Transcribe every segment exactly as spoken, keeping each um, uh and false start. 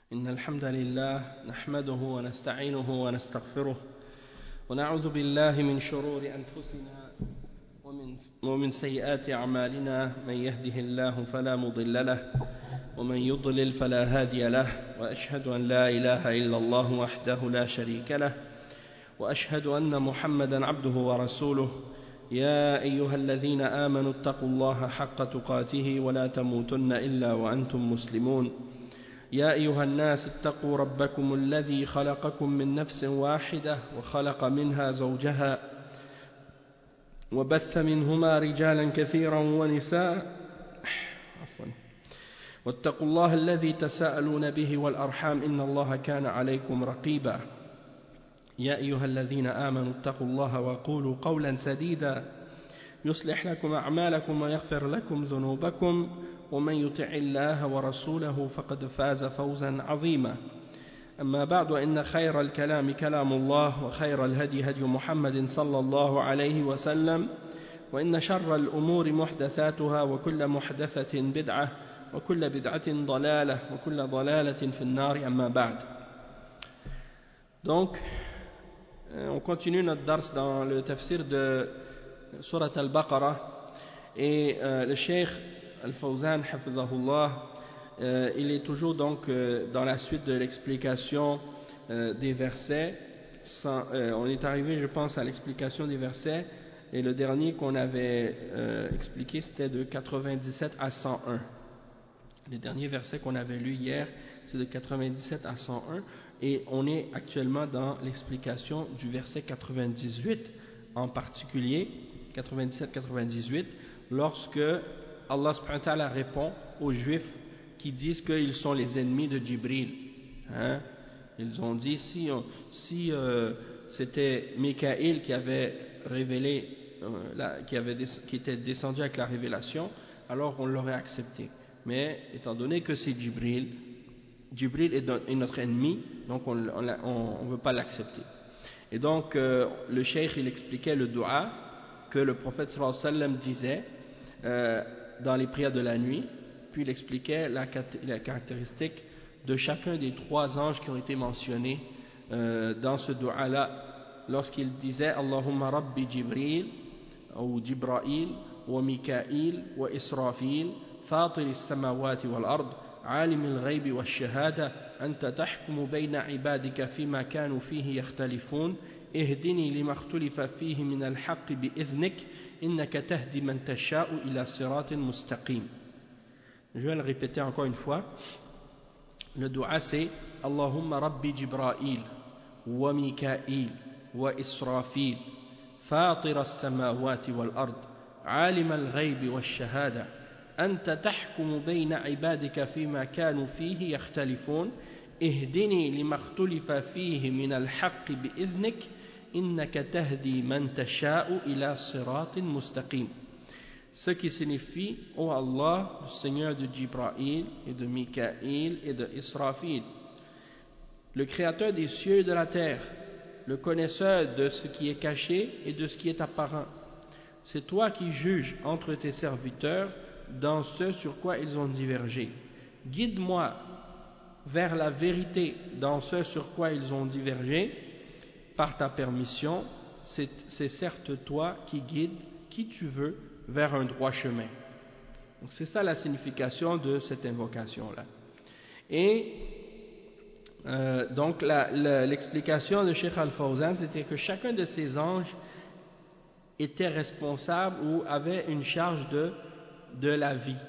إن الحمد لله نحمده ونستعينه ونستغفره ونعوذ بالله من شرور أنفسنا ومن, ومن سيئات أعمالنا من يهده الله فلا مضل له ومن يضلل فلا هادي له وأشهد أن لا إله إلا الله وحده لا شريك له وأشهد أن محمدا عبده ورسوله يا أيها الذين آمنوا اتقوا الله حق تقاته ولا تموتن إلا وأنتم مسلمون يا أيها الناس اتقوا ربكم الذي خلقكم من نفس واحدة وخلق منها زوجها وبث منهما رجالا كثيرا ونساء عفوا واتقوا الله الذي تساءلون به والأرحام إن الله كان عليكم رقيبا يا أيها الذين آمنوا اتقوا الله وقولوا قولا سديدا يصلح لكم أعمالكم ويغفر لكم ذنوبكم ومن يطع الله ورسوله فقد فاز فوزا عظيما أما بعد وإن خير الكلام كلام الله وخير الهدي هدي محمد صلى الله عليه وسلم وإن شر الأمور محدثاتها وكل محدثة بدعة وكل بدعة ضلالة وكل ضلالة في النار أما بعد. Donc on continue notre dars dans le tafsir de Surat al-Baqarah et euh, le Cheikh Al-Fawzan hafidhahullah euh, il est toujours donc euh, dans la suite de l'explication euh, des versets. Sans, euh, on est arrivé je pense à l'explication des versets et le dernier qu'on avait euh, expliqué c'était de quatre-vingt-dix-sept à cent un. Les derniers versets qu'on avait lus hier c'est de quatre-vingt-dix-sept à cent un et on est actuellement dans l'explication du verset quatre-vingt-dix-huit en particulier quatre-vingt-dix-sept quatre-vingt-dix-huit lorsque Allah subhanahu wa ta'ala répond aux juifs qui disent qu'ils sont les ennemis de Jibril. Hein? Ils ont dit si, si euh, c'était Mikaël qui avait révélé, euh, la, qui, avait des, qui était descendu avec la révélation, alors on l'aurait accepté. Mais étant donné que c'est Jibril, Jibril est, est notre ennemi, donc on ne veut pas l'accepter. Et donc euh, le cheikh il expliquait le dua que le prophète sallallahu alayhi wa sallam disait euh, dans les prières de la nuit, puis il expliquait la, la caractéristique de chacun des trois anges qui ont été mentionnés euh, dans ce dua-là, lorsqu'il disait Allahumma Rabbi Jibril ou Jibrail wa Mikail wa Israfil fatir as-samawati wal ard عالم الغيب والشهادة أنت تحكم بين عبادك فيما كانوا فيه يختلفون اهدني لما اختلف فيه من الحق بإذنك إنك تهدي من تشاء إلى صراط مستقيم. Je vais le répéter encore une fois. Le dua c'est Allahumma Rabbi Jibrail wa Mikail wa Israfil fatir as-samawati wal ard عالم الغيب والشهادة أنت تحكم بين عبادك فيما كانوا فيه يختلفون اهدني لما اختلف فيه من الحق بإذنك إنك تهدي من تشاء إلى صراط مستقيم. Ce qui signifie ô Allah, le Seigneur de Jibrail et de Mikaïl et de Israfil, le créateur des cieux et de la terre, le connaisseur de ce qui est caché et de ce qui est apparent, c'est toi qui juges entre tes serviteurs dans ce sur quoi ils ont divergé. Guide-moi vers la vérité dans ce sur quoi ils ont divergé par ta permission, c'est, c'est certes toi qui guides qui tu veux vers un droit chemin. Donc c'est ça la signification de cette invocation-là. Et euh, donc la, la, l'explication de Cheikh Al-Fawzan, c'était que chacun de ces anges était responsable ou avait une charge de de la vie.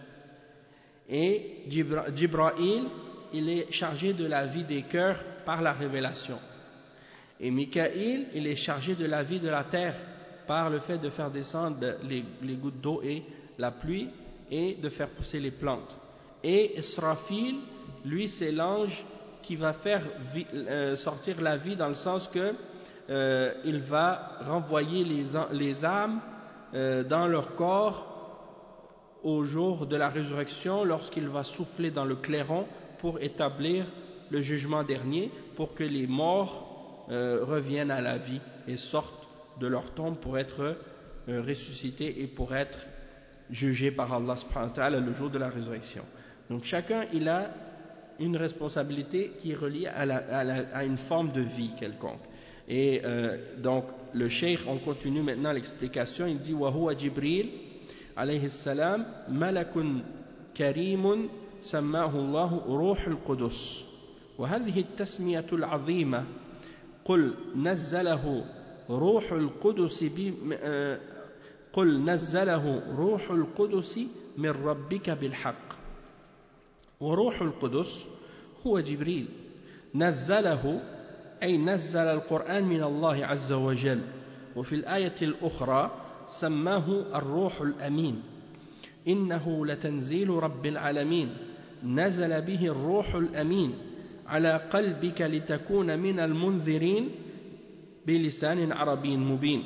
Et Jibra, Jibrail, il est chargé de la vie des cœurs par la révélation. Et Mikaïl, il est chargé de la vie de la terre par le fait de faire descendre les, les gouttes d'eau et la pluie et de faire pousser les plantes. Et Israfil, lui, c'est l'ange qui va faire vi, euh, sortir la vie dans le sens que euh, il va renvoyer les, les âmes euh, dans leur corps au jour de la résurrection lorsqu'il va souffler dans le clairon pour établir le jugement dernier pour que les morts euh, reviennent à la vie et sortent de leur tombe pour être euh, ressuscités et pour être jugés par Allah subhanahu wa ta'ala le jour de la résurrection. Donc chacun il a une responsabilité qui est reliée à, la, à, la, à une forme de vie quelconque. Et euh, donc le cheikh, on continue maintenant l'explication, il dit wa huwa Jibril alayhi salam malakun karimun sammahu Allah ruhul qudus wa hadhihi at-tasmiyatu al-'azima qul nazzalahu ruhul qudus bi qul nazzalahu ruhul qudus min rabbika bil haqq wa ruhul qudus huwa Jibril nazzalahu أي نزل القرآن من الله عز وجل وفي الآية الأخرى سماه الروح الأمين إنه لتنزيل رب العالمين نزل به الروح الأمين على قلبك لتكون من المنذرين بلسان عربي مبين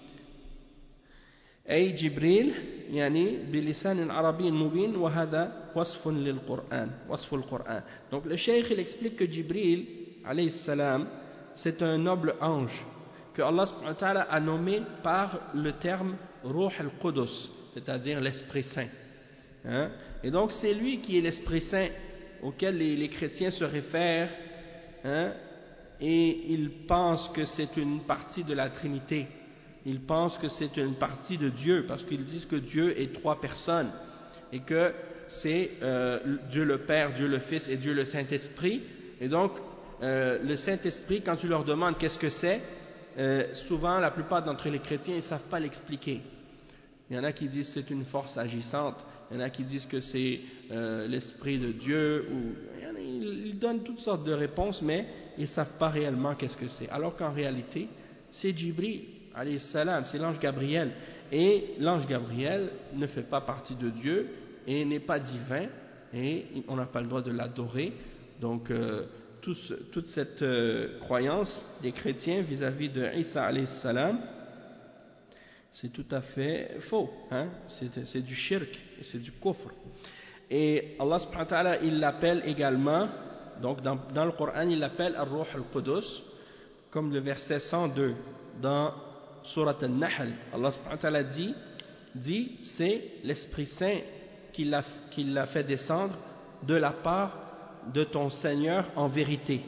أي جبريل يعني بلسان عربي مبين وهذا وصف للقرآن وصف القرآن. Donc le cheikh il explique que Jibril alayhi salam, c'est un noble ange que Allah subhanahu wa ta'ala a nommé par le terme Ruh al-Qudus, c'est-à-dire l'Esprit Saint. Hein? Et donc c'est lui qui est l'Esprit Saint auquel les, les chrétiens se réfèrent, hein? Et ils pensent que c'est une partie de la Trinité. Ils pensent que c'est une partie de Dieu parce qu'ils disent que Dieu est trois personnes et que c'est euh, Dieu le Père, Dieu le Fils et Dieu le Saint-Esprit. Et donc Euh, le Saint-Esprit, quand tu leur demandes qu'est-ce que c'est, euh, souvent la plupart d'entre les chrétiens ils ne savent pas l'expliquer. Il y en a qui disent que c'est une force agissante, il y en a qui disent que c'est euh, l'Esprit de Dieu, ou, ils, ils donnent toutes sortes de réponses, mais ils ne savent pas réellement qu'est-ce que c'est. Alors qu'en réalité, c'est Jibril, alayhi salam, c'est l'ange Gabriel. Et l'ange Gabriel ne fait pas partie de Dieu et n'est pas divin, et on n'a pas le droit de l'adorer. Donc, euh, Tout ce, toute cette euh, croyance des chrétiens vis-à-vis de Isa alayhi salam, c'est tout à fait faux, hein? C'est du shirk, c'est du kufr. Et Allah subhanahu wa ta'ala, il l'appelle également, donc dans, dans le Coran, il l'appelle Ar-Ruh al-Qudus, comme le verset cent deux dans Surat Al-Nahl. Allah subhanahu wa ta'ala dit, dit c'est l'Esprit Saint qui l'a qui l'a fait descendre de la part de ton Seigneur en vérité.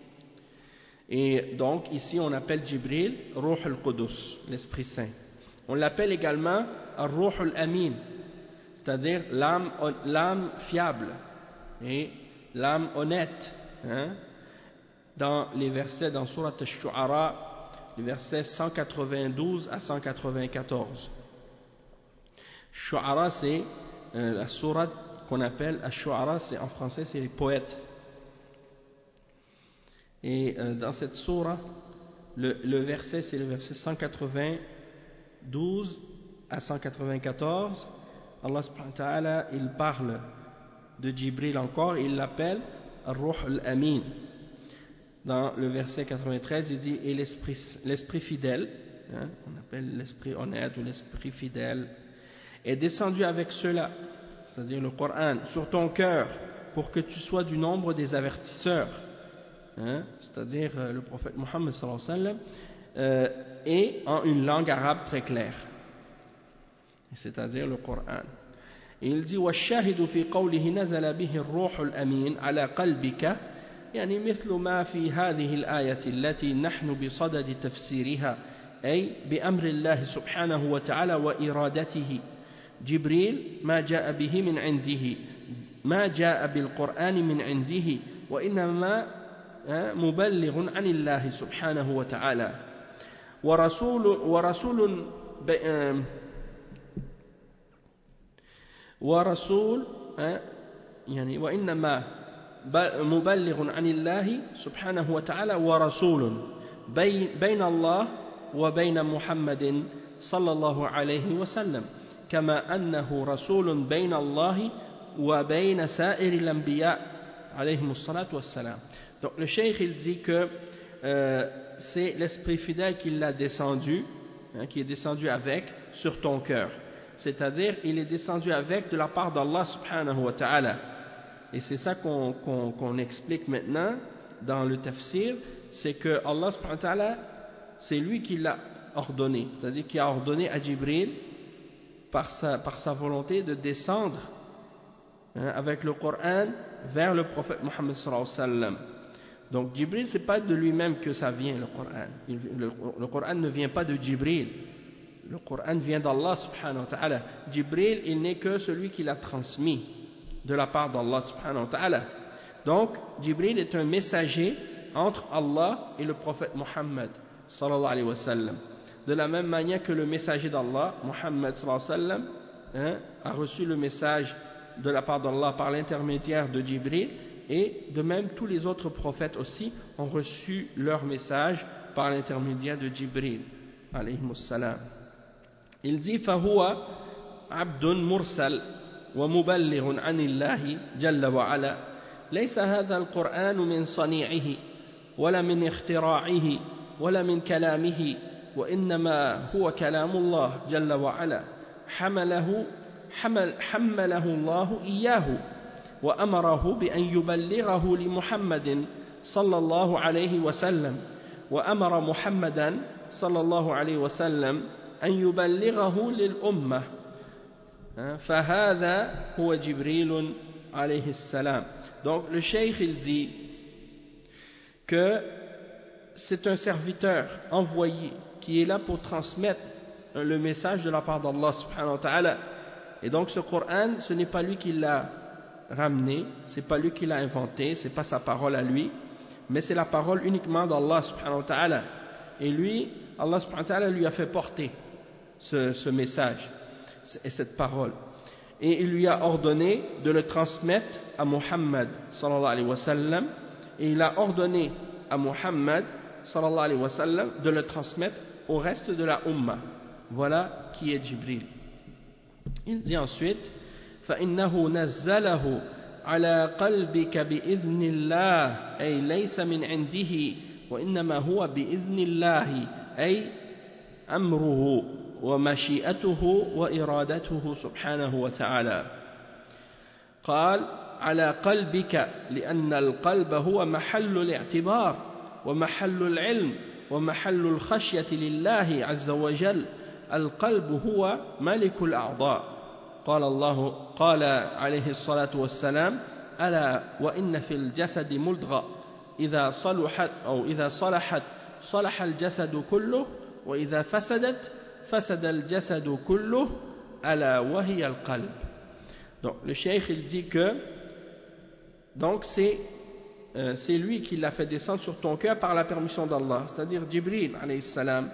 Et donc ici on appelle Jibril Ruh al-Qudus, l'Esprit Saint. On l'appelle également Ar-Ruh al-Amin, c'est-à-dire l'âme, l'âme fiable et l'âme honnête, hein? Dans les versets dans Surat Al-Shu'ara, les versets cent quatre-vingt-douze à cent quatre-vingt-quatorze. Shu'ara, c'est euh, la sourate qu'on appelle Ash-Shu'ara, c'est en français c'est les poètes. Et euh, dans cette sourate, le, le verset c'est le verset cent quatre-vingt-douze à cent quatre-vingt-quatorze. Allah subhanahu wa ta'ala, il parle de Jibril encore, il l'appelle Ar-Ruh al-Amin. Dans le verset quatre-vingt-treize, il dit et l'esprit, l'esprit fidèle, hein, on appelle l'esprit honnête ou l'esprit fidèle, est descendu avec cela, c'est-à-dire le Coran, sur ton cœur, pour que tu sois du nombre des avertisseurs, hein, c'est-à-dire euh, le prophète Mohammed sallallahu alayhi wa sallam, euh, et en une langue arabe très claire, c'est-à-dire le Coran. Et il dit وَالشَّاهِدُ فِي قَوْلِهِ نَزَلَ بِهِ الرُّوحُ الْأَمِينُ عَلَى قَلْبِكَ يعني مثل ما في هذه الآية التي نحن بصدد تفسيرها أي بأمر الله سبحانه وتعالى وإرادته. جبريل ما جاء به من عنده، ما جاء بالقرآن من عنده، وإنما مبلغ عن الله سبحانه وتعالى ورسول ورسول ورسول يعني وإنما مبلغ عن الله سبحانه وتعالى ورسول بين الله وبين محمد صلى الله عليه وسلم كما أنه رسول بين الله وبين سائر الأنبياء عليهم الصلاة والسلام. Donc le cheikh il dit que euh, c'est l'esprit fidèle qui l'a descendu, hein, qui est descendu avec sur ton cœur, c'est-à-dire il est descendu avec de la part d'Allah subhanahu wa ta'ala. Et c'est ça qu'on qu'on, qu'on explique maintenant dans le tafsir, c'est que Allah subhanahu wa ta'ala, c'est lui qui l'a ordonné, c'est-à-dire qui a ordonné à Jibril par sa, par sa volonté de descendre, hein, avec le Coran vers le prophète Mohammed sallallahu alayhi wa sallam. Donc Jibril, c'est pas de lui-même que ça vient, le Coran. Il, le, le Coran ne vient pas de Jibril. Le Coran vient d'Allah subhanahu wa ta'ala. Jibril, il n'est que celui qui l'a transmis de la part d'Allah subhanahu wa ta'ala. Donc, Jibril est un messager entre Allah et le prophète Mohammed sallallahu alayhi wa sallam. De la même manière que le messager d'Allah, Mohammed sallallahu alayhi wa sallam, hein, a reçu le message de la part d'Allah par l'intermédiaire de Jibril, et de même tous les autres prophètes aussi ont reçu leur message par l'intermédiaire de Jibril alayhi salam. Il dit فهو عبد مرسل ومبلغ عن الله جل وعلا ليس هذا القرآن من صنيعه ولا من اختراعه ولا من كلامه وإنما هو كلام الله جل وعلا حمله حمل حمله الله إياه وأمره بأن يبلغه لمحمد صلى الله عليه وسلم وأمر محمدا صلى الله عليه وسلم أن يبلغه للأمة فهذا هو جبريل عليه السلام. Donc le cheikh il dit que c'est un serviteur envoyé qui est là pour transmettre le message de la part d'Allah subhanahu wa ta'ala. Et donc ce Coran, ce n'est pas lui qui l'a ramené, c'est pas lui qui l'a inventé, c'est pas sa parole à lui, mais c'est la parole uniquement d'Allah subhanahu wa ta'ala. Et lui, Allah subhanahu wa ta'ala lui a fait porter ce, ce message et cette parole. Et il lui a ordonné de le transmettre à Muhammad sallallahu alayhi wa sallam, et il a ordonné à Muhammad sallallahu alayhi wa sallam de le transmettre au reste de la Ummah. Voilà qui est Jibril. Il dit ensuite فإنه نزله على قلبك بإذن الله أي ليس من عنده وإنما هو بإذن الله أي أمره ومشيئته وإرادته سبحانه وتعالى. قال على قلبك لأن القلب هو محل الاعتبار ومحل العلم ومحل الخشية لله عز وجل. القلب هو ملك الأعضاء. قال الله قال عليه الصلاة والسلام ألا وإن في الجسد مضغة إذا صلحت أو إذا صلحت صلح الجسد كله وإذا فسدت فسد الجسد كله ألا وهي القلب. Donc le cheikh il dit que donc c'est euh, c'est lui qui l'a fait descendre sur ton cœur par la permission d'Allah, c'est-à-dire Jibril alayhi salam.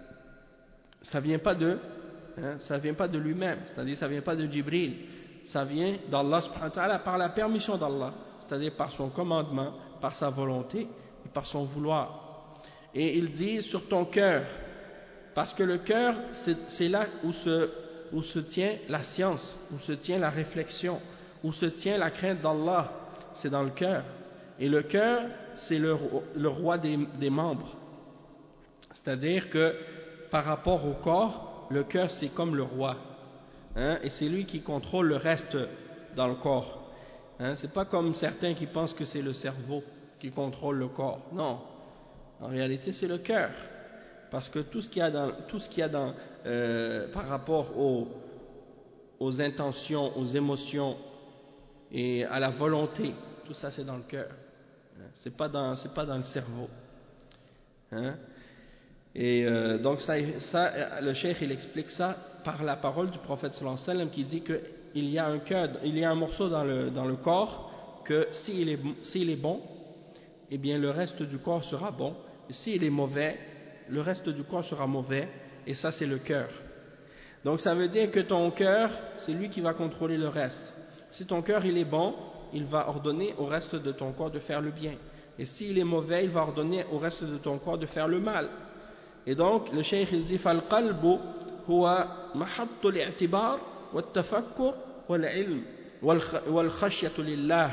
Ça vient pas de hein, ça vient pas de lui-même, c'est-à-dire ça vient pas de Jibril, ça vient d'Allah subhanahu wa ta'ala par la permission d'Allah, c'est-à-dire par son commandement, par sa volonté et par son vouloir. Et il dit sur ton cœur, parce que le cœur c'est là où se, où se tient la science, où se tient la réflexion, où se tient la crainte d'Allah, c'est dans le cœur. Et le cœur c'est le, le roi des, des membres, c'est-à-dire que par rapport au corps, le cœur c'est comme le roi, hein, et c'est lui qui contrôle le reste dans le corps. Hein, c'est pas comme certains qui pensent que c'est le cerveau qui contrôle le corps. Non, en réalité c'est le cœur, parce que tout ce qu'il y a dans, tout ce qu'il y a dans, euh, par rapport aux, aux intentions, aux émotions et à la volonté, tout ça c'est dans le cœur. Hein, c'est pas dans, c'est pas dans le cerveau. Hein. Et euh, donc ça, ça, le cheikh il explique ça par la parole du prophète sallallahu alayhi wa sallam qui dit que il y a un cœur, il y a un morceau dans le, dans le corps que s'il est, s'il est bon, eh bien le reste du corps sera bon, et s'il est mauvais, le reste du corps sera mauvais, et ça c'est le cœur. Donc ça veut dire que ton cœur, c'est lui qui va contrôler le reste. Si ton cœur il est bon, il va ordonner au reste de ton corps de faire le bien, et s'il est mauvais, il va ordonner au reste de ton corps de faire le mal. Et donc le cheikh il dit فالقلب هو محط الاعتبار والتفكر والعلم والخشية لله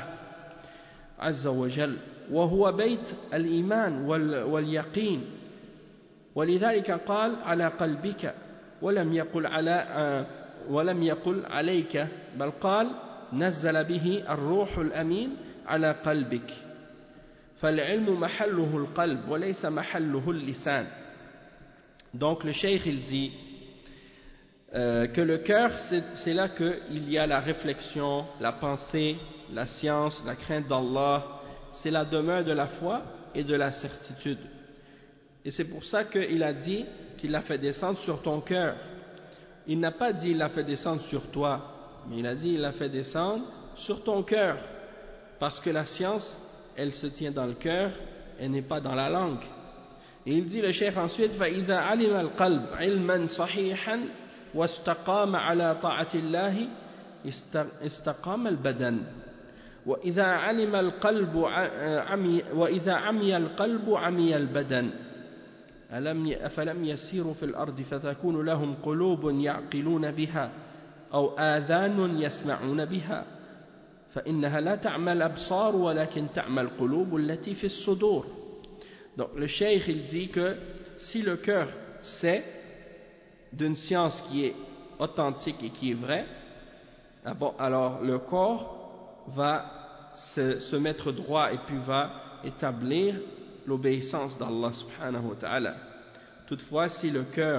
عز وجل وهو بيت الإيمان واليقين ولذلك قال على قلبك ولم يقل على ولم يقل عليك بل قال نزل به الروح الأمين على قلبك فالعلم محله القلب وليس محله اللسان. Donc le cheikh il dit euh, que le cœur, c'est là qu'il y a la réflexion, la pensée, la science, la crainte d'Allah, c'est la demeure de la foi et de la certitude. Et c'est pour ça qu'il a dit qu'il l'a fait descendre sur ton cœur. Il n'a pas dit il l'a fait descendre sur toi, mais il a dit il l'a fait descendre sur ton cœur. Parce que la science, elle se tient dans le cœur, elle n'est pas dans la langue. Et il dit le cheikh ensuite فَإِذَا عَلِمَ الْقَلْبَ عِلْمًا صَحِيحًا وَاسْتَقَامَ عَلَى طَاعَةِ اللَّهِ اسْتَقَامَ الْبَدَنِ وإذا علم القلب عمي وإذا عمي القلب عمي البدن أفلم يسيروا في الأرض فتكون لهم قلوب يعقلون بها أو آذان يسمعون بها فإنها لا تعمى الأبصار ولكن تعمى القلوب التي في الصدور. Donc le cheikh il dit que si le cœur sait d'une science qui est authentique et qui est vraie, alors le corps va se, se mettre droit et puis va établir l'obéissance d'Allah subhanahu wa ta'ala. Toutefois, si le cœur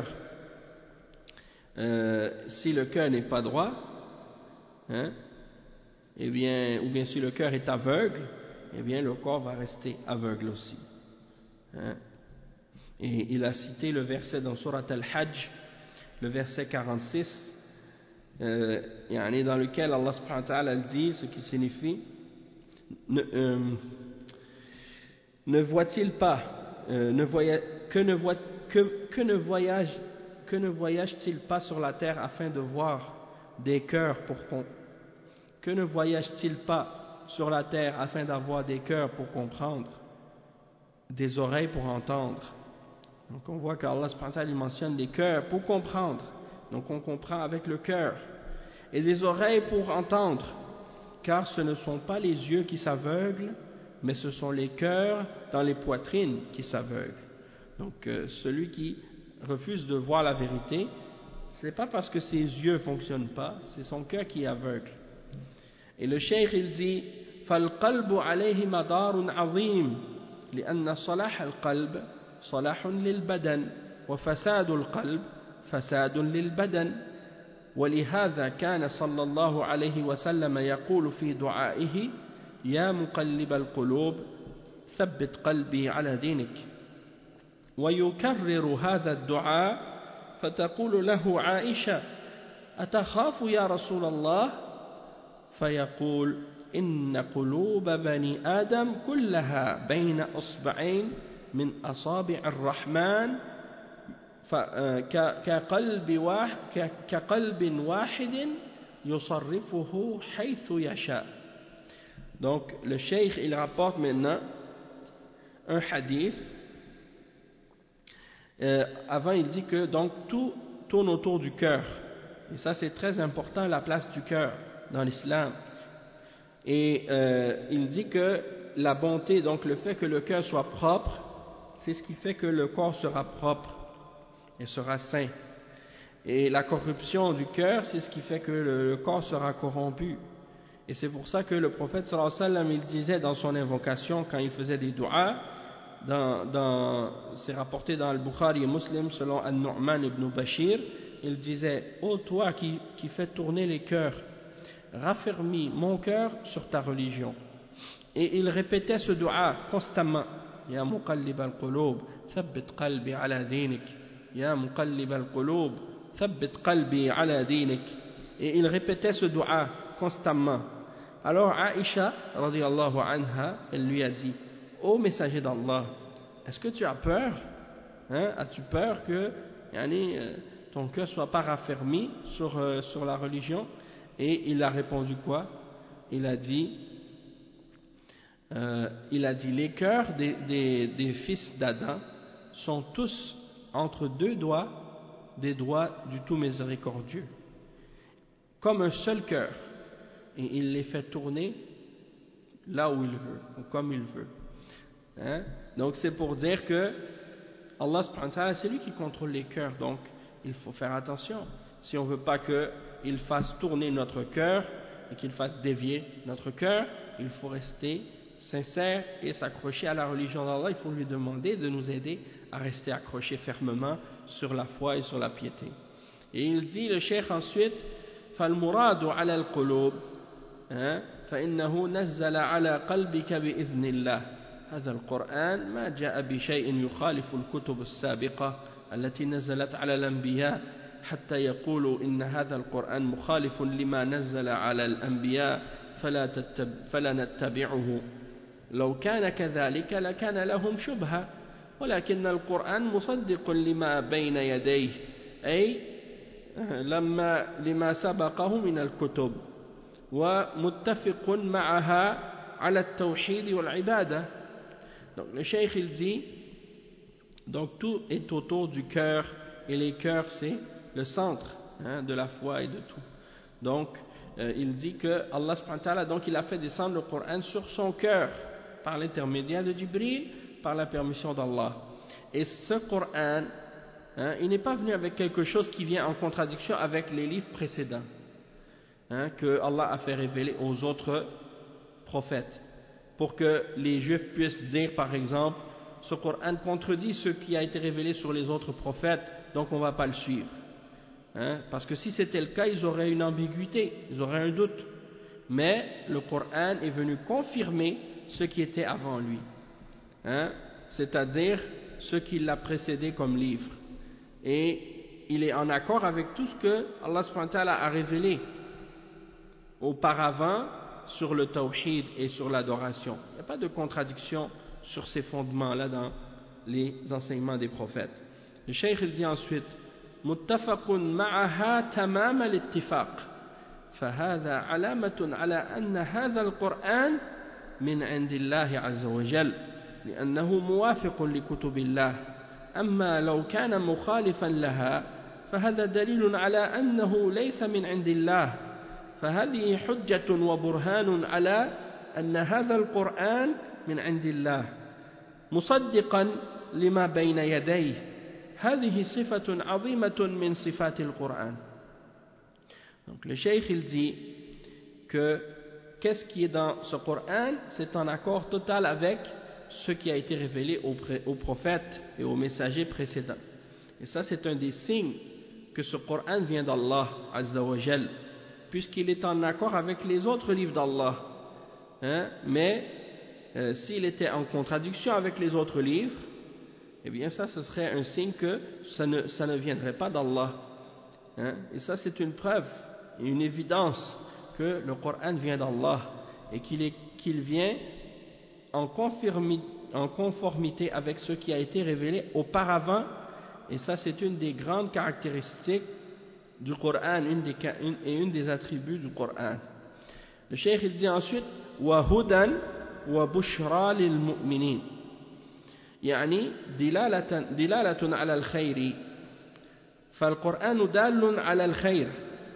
euh, si le cœur n'est pas droit, hein, eh bien, ou bien si le cœur est aveugle, eh bien le corps va rester aveugle aussi. Hein. Et il a cité le verset dans Surat Al-Hajj, le verset quarante-six, Euh, dans lequel Allah subhanahu wa ta'ala dit ce qui signifie ne, euh, ne voit-il pas euh, ne voya, que ne voit que, que ne voyage que ne voyage-t-il pas sur la terre afin de voir des cœurs pour que ne voyage-t-il pas sur la terre afin d'avoir des cœurs pour comprendre, des oreilles pour entendre. Donc on voit qu'Allah subhanahu wa ta'ala mentionne les cœurs pour comprendre. Donc on comprend avec le cœur, et les oreilles pour entendre, car ce ne sont pas les yeux qui s'aveuglent, mais ce sont les cœurs dans les poitrines qui s'aveuglent. Donc euh, celui qui refuse de voir la vérité, ce n'est pas parce que ses yeux ne fonctionnent pas, c'est son cœur qui est aveugle. Et le cheikh il dit فَالْقَلْبُ عَلَيْهِ مَدَارٌ عَظِيمٌ لِأَنَّ صَلَاحَ الْقَلْبِ صَلَاحٌ لِلْبَدَنِ وَفَسَادُ الْقَلْبِ فساد للبدن ولهذا كان صلى الله عليه وسلم يقول في دعائه يا مقلب القلوب ثبت قلبي على دينك ويكرر هذا الدعاء فتقول له عائشة أتخاف يا رسول الله فيقول إن قلوب بني آدم كلها بين أصبعين من أصابع الرحمن كقلب واحد كقلب واحد يصرفه حيث يشاء. Donc le cheikh il rapporte maintenant un hadith. Euh, avant il dit que donc tout tourne autour du cœur, et ça c'est très important, la place du cœur dans l'islam. Et euh, il dit que la bonté, donc le fait que le cœur soit propre, c'est ce qui fait que le corps sera propre et sera saint. Et la corruption du cœur, c'est ce qui fait que le, le corps sera corrompu. Et c'est pour ça que le prophète sallallahu alayhi wa sallam, il disait dans son invocation, quand il faisait des du'as, dans, dans, c'est rapporté dans Al-Bukhari et Muslim selon An-Nu'man ibn Bashir, il disait: ô toi qui, qui fais tourner les cœurs, raffermis mon cœur sur ta religion. Et il répétait ce du'a constamment: Ya muqallib al-qulub, thabbit qalbi ala dinik. Ya muqallib al-qulub, thabbit qalbi ala dinik. Et il répétait ce du'a constamment. Alors Aïcha radiyallahu anha, elle lui a dit: ô messager d'Allah, est-ce que tu as peur, hein, as-tu peur que yani, ton cœur soit pas raffermi sur, euh, sur la religion? Et il a répondu quoi? Il a dit euh, il a dit les cœurs des, des, des fils d'Adam sont tous entre deux doigts des doigts du tout miséricordieux, comme un seul cœur, et il les fait tourner là où il veut, ou comme il veut, hein? Donc c'est pour dire que Allah subhanahu wa ta'ala, c'est lui qui contrôle les cœurs, donc il faut faire attention. Si on ne veut pas qu'il fasse tourner notre cœur et qu'il fasse dévier notre cœur, il faut rester sincère et s'accrocher à la religion d'Allah. Il faut lui demander de nous aider à rester accrochés fermement sur la foi et sur la piété. Et il dit le cheikh ensuite فالمراد على القلوب فإنه نزل على قلبك بإذن الله. هذا القرآن ما جاء بشيء يخالف الكتب السابقة التي نزلت على الأنبياء حتى يقولوا إن هذا القرآن مخالف لما نزل على الأنبياء فلا, تتب فلا نتبعه. لو كان كذلك لكان لهم شبهة، ولكن القرآن مصدق لما بين يديه أي لما لما سبقه من الكتب ومتفق معها على التوحيد والعبادة. Donc le cheikh il dit donc tout est autour du cœur, et les cœurs c'est le centre hein, de la foi et de tout. Donc euh, il dit que Allah subhanahu wa ta'ala, donc il a fait descendre le Coran sur son cœur par l'intermédiaire de Jibril, par la permission d'Allah. Et ce Coran hein, il n'est pas venu avec quelque chose qui vient en contradiction avec les livres précédents hein, que Allah a fait révéler aux autres prophètes, pour que les Juifs puissent dire par exemple ce Coran contredit ce qui a été révélé sur les autres prophètes, donc on ne va pas le suivre hein, parce que si c'était le cas ils auraient une ambiguïté, ils auraient un doute, mais le Coran est venu confirmer ce qui était avant lui hein, c'est-à-dire ce qui l'a précédé comme livre, et il est en accord avec tout ce que Allah subhanahu wa ta'ala a révélé auparavant sur le tawhid et sur l'adoration. Il n'y a pas de contradiction sur ces fondements-là dans les enseignements des prophètes. Le cheikh il dit ensuite متفق معها تمام الاتفاق فهذا علامة على أن هذا القرآن من عند الله عز وجل لأنه موافق لكتب الله. أما لو كان مخالفا لها فهذا دليل على أنه ليس من عند الله، فهذه حجة وبرهان على أن هذا القرآن من عند الله مصدقا لما بين يديه. هذه صفة عظيمة من صفات القرآن. Donc le cheikh il dit que qu'est-ce qui est dans ce Coran, c'est en accord total avec ce qui a été révélé aux, aux prophètes et aux messagers précédents. Et ça c'est un des signes que ce Coran vient d'Allah Azza wa Jal, puisqu'il est en accord avec les autres livres d'Allah hein, mais euh, s'il était en contradiction avec les autres livres, eh bien ça ce serait un signe que ça ne, ça ne viendrait pas d'Allah hein, et ça c'est une preuve, une évidence que le Coran vient d'Allah et qu'il est, qu'il vient en conformité, en conformité avec ce qui a été révélé auparavant, et ça c'est une des grandes caractéristiques du Coran, une des, une, et une des attributs du Coran. Le cheikh il dit ensuite وَهُدًا وَبُشْرَى لِلْمُؤْمِنِينَ يعني دلالة, دلالة على الخير، فالقرآن دال على الخير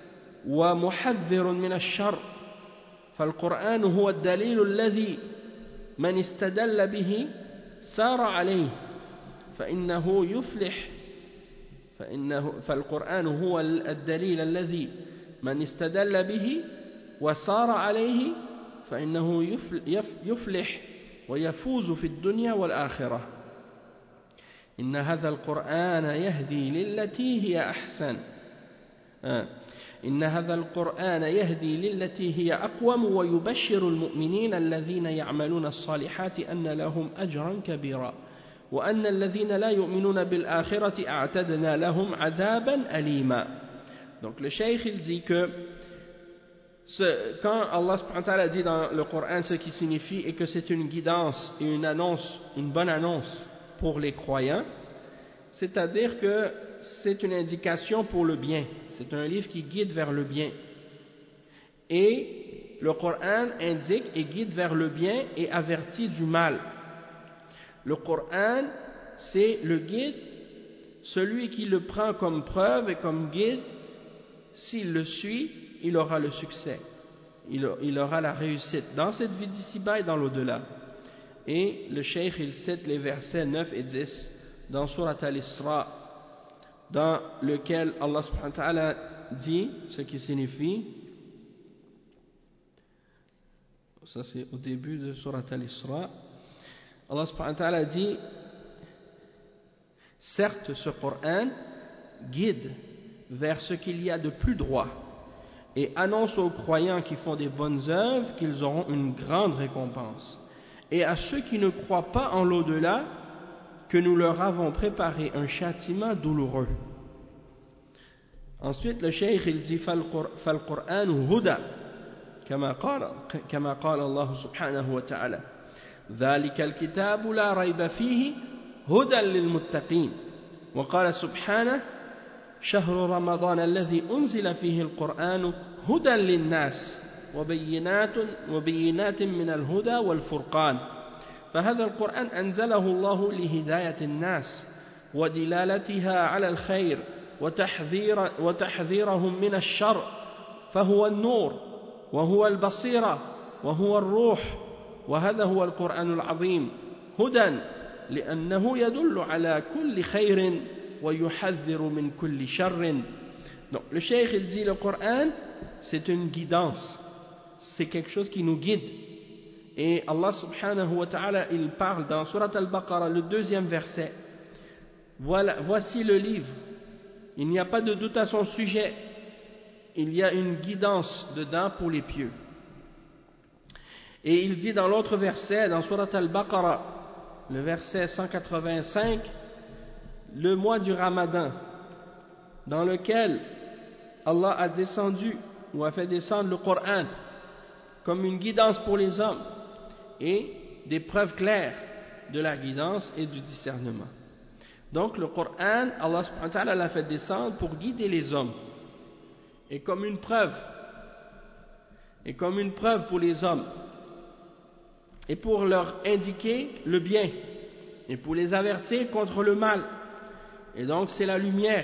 ومحذر من الشر، فالقرآن هو الدليل الذي من استدل به سار عليه فإنه يفلح فإنه فالقرآن هو الدليل الذي من استدل به وسار عليه فإنه يفلح ويفوز في الدنيا والآخرة. إن هذا القرآن يهدي للتي هي أحسن آه. إن هذا القرآن يهدي للتي هي أقوم ويبشر المؤمنين الذين يعملون الصالحات أن لهم أجرا كبيرا وأن الذين لا يؤمنون بالآخرة أعتدنا لهم عذابا أليما. Donc le cheikh il dit que ce, quand Allah subhanahu wa ta'ala dit dans le Coran ce qui signifie et que c'est une guidance et une annonce, une bonne annonce pour les croyants, c'est-à-dire que c'est une indication pour le bien, c'est un livre qui guide vers le bien, et le Coran indique et guide vers le bien et avertit du mal. Le Coran c'est le guide, celui qui le prend comme preuve et comme guide, s'il le suit, il aura le succès, il, il aura la réussite dans cette vie d'ici-bas et dans l'au-delà. Et le cheikh il cite les versets neuf et dix dans Surat Al-Isra, dans lequel Allah subhanahu wa ta'ala dit ce qui signifie, ça c'est au début de Surat Al-Isra, Allah subhanahu wa ta'ala dit certes ce Coran guide vers ce qu'il y a de plus droit, et annonce aux croyants qui font des bonnes œuvres qu'ils auront une grande récompense. Et à ceux qui ne croient pas en l'au-delà, que nous leur avons préparé un châtiment douloureux. Ensuite, le cheikh il dit فالقرآن هدى كما قال كما قال الله سبحانه وتعالى ذلك الكتاب لا ريب فيه هدى للمتقين وقال سبحانه شهر رمضان الذي أنزل فيه القرآن هدى للناس وبينات وبينات من الهدى والفرقان فهذا القرآن أنزله الله لهداية الناس ودلالتها على الخير وتحذير وتحذيرهم من الشر فهو النور وهو البصيرة وهو الروح وهذا هو القرآن العظيم هدى لأنه يدل على كل خير ويحذر من كل شر. Donc le cheikh il dit le Coran c'est une guidance, c'est quelque chose qui nous guide. Et Allah subhanahu wa ta'ala il parle dans Surat al-Baqarah le deuxième verset. Voilà, voici le livre. Il n'y a pas de doute à son sujet. Il y a une guidance dedans pour les pieux. Et il dit dans l'autre verset, dans Surat al-Baqarah, le verset cent quatre-vingt-cinq, le mois du Ramadan, dans lequel Allah a descendu ou a fait descendre le Coran comme une guidance pour les hommes et des preuves claires de la guidance et du discernement. Donc le Coran, Allah subhanahu wa ta'ala l'a fait descendre pour guider les hommes et comme une preuve et comme une preuve pour les hommes et pour leur indiquer le bien et pour les avertir contre le mal. Et donc c'est la lumière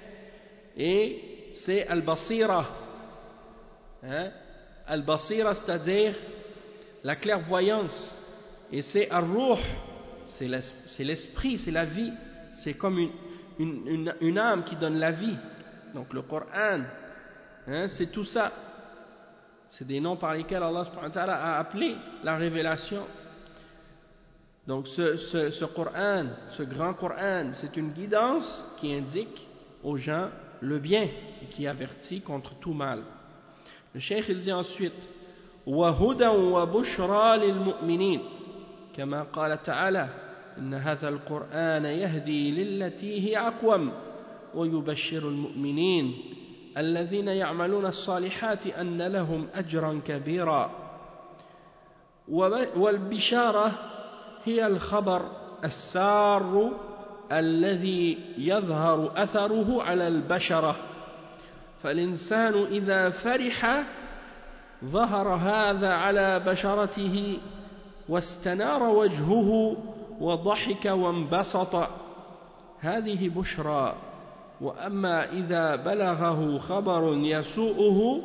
et c'est al-basira, hein? Al-basira c'est-à-dire la clairvoyance, et c'est ar-ruh, c'est l'esprit, c'est la vie, c'est comme une, une, une, une âme qui donne la vie. Donc le Coran, hein, c'est tout ça, c'est des noms par lesquels Allah subhanahu wa ta'ala a appelé la révélation. Donc ce, ce, ce Coran, ce grand Coran, c'est une guidance qui indique aux gens le bien et qui avertit contre tout mal. Le cheikh il dit ensuite وَهُدًى وَبُشْرَى لِلْمُؤْمِنِينَ كما قال تعالى إن هذا القرآن يهدي للتي هي أقوم ويبشر المؤمنين الذين يعملون الصالحات أن لهم أجرا كبيرا والبشارة هي الخبر السار الذي يظهر أثره على البشرة فالإنسان إذا فرح ظهر هذا على بشرته واستنار وجهه وضحك وانبسط هذه بشرى وأما إذا بلغه خبر يسوءه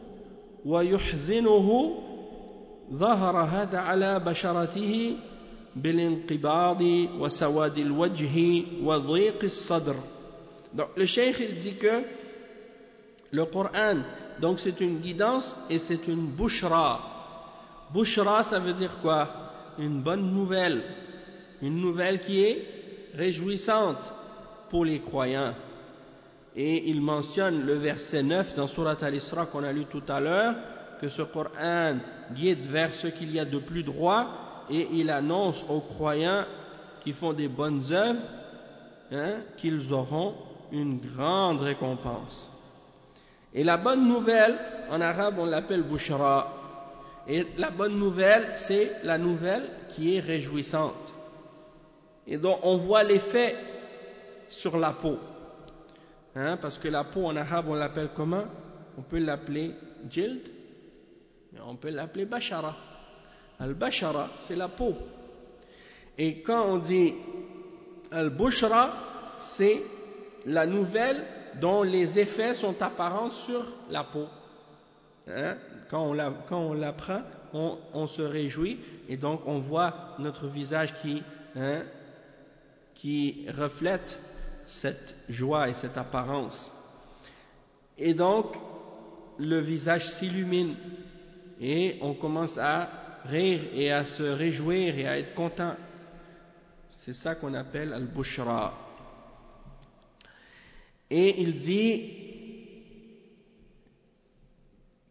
ويحزنه ظهر هذا على بشرته بالانقباض وسواد الوجه وضيق الصدر. Donc le cheikh il dit que le Coran, donc c'est une guidance et c'est une bushra. Bushra ça veut dire quoi? Une bonne nouvelle, une nouvelle qui est réjouissante pour les croyants. Et il mentionne le verset neuf dans Surat al-Isra qu'on a lu tout à l'heure, que ce Coran guide vers ce qu'il y a de plus droit, et il annonce aux croyants qui font des bonnes œuvres, hein, qu'ils auront une grande récompense. Et la bonne nouvelle, en arabe on l'appelle bushra, et la bonne nouvelle c'est la nouvelle qui est réjouissante, et donc on voit l'effet sur la peau, hein, parce que la peau en arabe on l'appelle comment? On peut l'appeler jild, mais on peut l'appeler bashara. Al-bashara c'est la peau, et quand on dit al-bushra c'est la nouvelle dont les effets sont apparents sur la peau, hein? Quand on la, quand on l'apprend, on, on se réjouit, et donc on voit notre visage qui, hein, qui reflète cette joie et cette apparence, et donc le visage s'illumine et on commence à rire et à se réjouir et à être content. C'est ça qu'on appelle al-bushra. Et il dit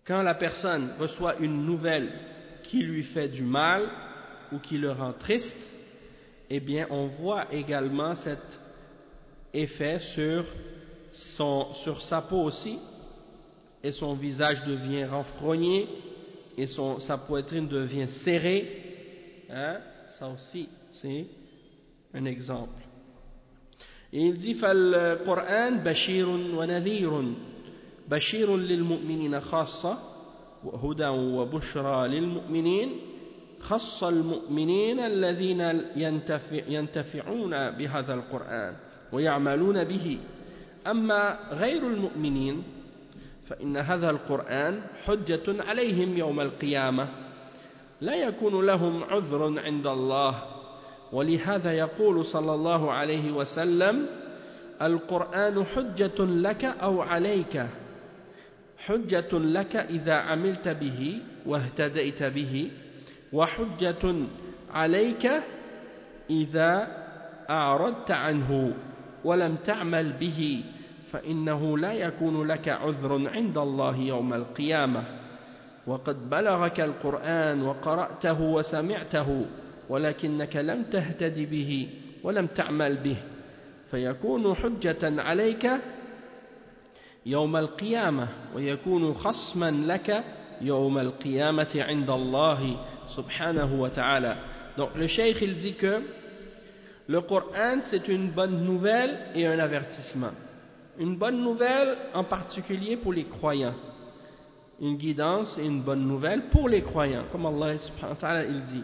quand la personne reçoit une nouvelle qui lui fait du mal ou qui le rend triste, eh bien on voit également cet effet sur, son, sur sa peau aussi, et son visage devient renfrogné, et son, sa poitrine devient serrée, hein? Ça aussi c'est un exemple. Et il dit فالقرآن بشير ونذير بشير للمؤمنين خاصة وهدى وبشرى للمؤمنين خص المؤمنين الذين ينتفع ينتفعون بهذا القرآن ويعملون به أما غير المؤمنين فإن هذا القرآن حجة عليهم يوم القيامة لا يكون لهم عذر عند الله ولهذا يقول صلى الله عليه وسلم القرآن حجة لك أو عليك حجة لك إذا عملت به واهتديت به وحجة عليك إذا أعرضت عنه ولم تعمل به فإنه لا يكون لك عذر عند الله يوم القيامة وقد بلغك القرآن وقرأته وسمعته ولكنك لم تهتد به ولم تعمل به فيكون حجة عليك يوم القيامة ويكون خصما لك يوم القيامة عند الله سبحانه وتعالى. Donc le cheikh il dit que le Coran c'est une bonne nouvelle et un avertissement. Une bonne nouvelle en particulier pour les croyants, une guidance et une bonne nouvelle pour les croyants, comme Allah subhanahu wa ta'ala il dit.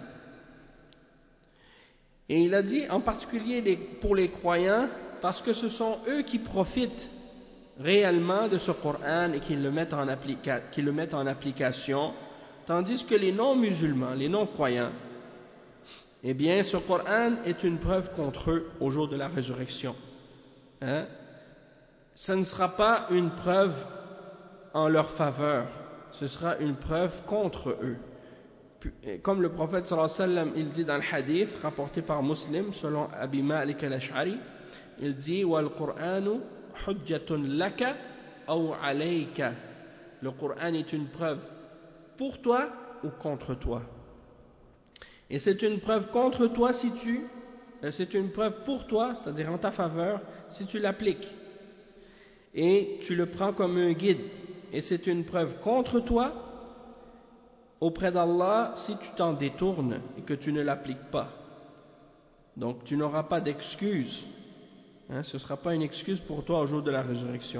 Et il a dit en particulier les, pour les croyants parce que ce sont eux qui profitent réellement de ce Coran et qui le mettent en, applica- qui le mettent en application, tandis que les non-musulmans, les non-croyants, eh bien ce Coran est une preuve contre eux au jour de la résurrection. Hein? Ça ne sera pas une preuve en leur faveur, ce sera une preuve contre eux. Comme le prophète sallallahu alayhi wa sallam, il dit dans le hadith rapporté par Muslim selon Abi Malik al-Ash'ari, il dit wal Qur'anu hujjatun laka aw alayka. Le Coran est une preuve pour toi ou contre toi. Et c'est une preuve contre toi si tu c'est une preuve pour toi, c'est-à-dire en ta faveur si tu l'appliques. Et tu le prends comme un guide. Et c'est une preuve contre toi auprès d'Allah si tu t'en détournes et que tu ne l'appliques pas. Donc tu n'auras pas d'excuse. Hein, ce ne sera pas une excuse pour toi au jour de la résurrection.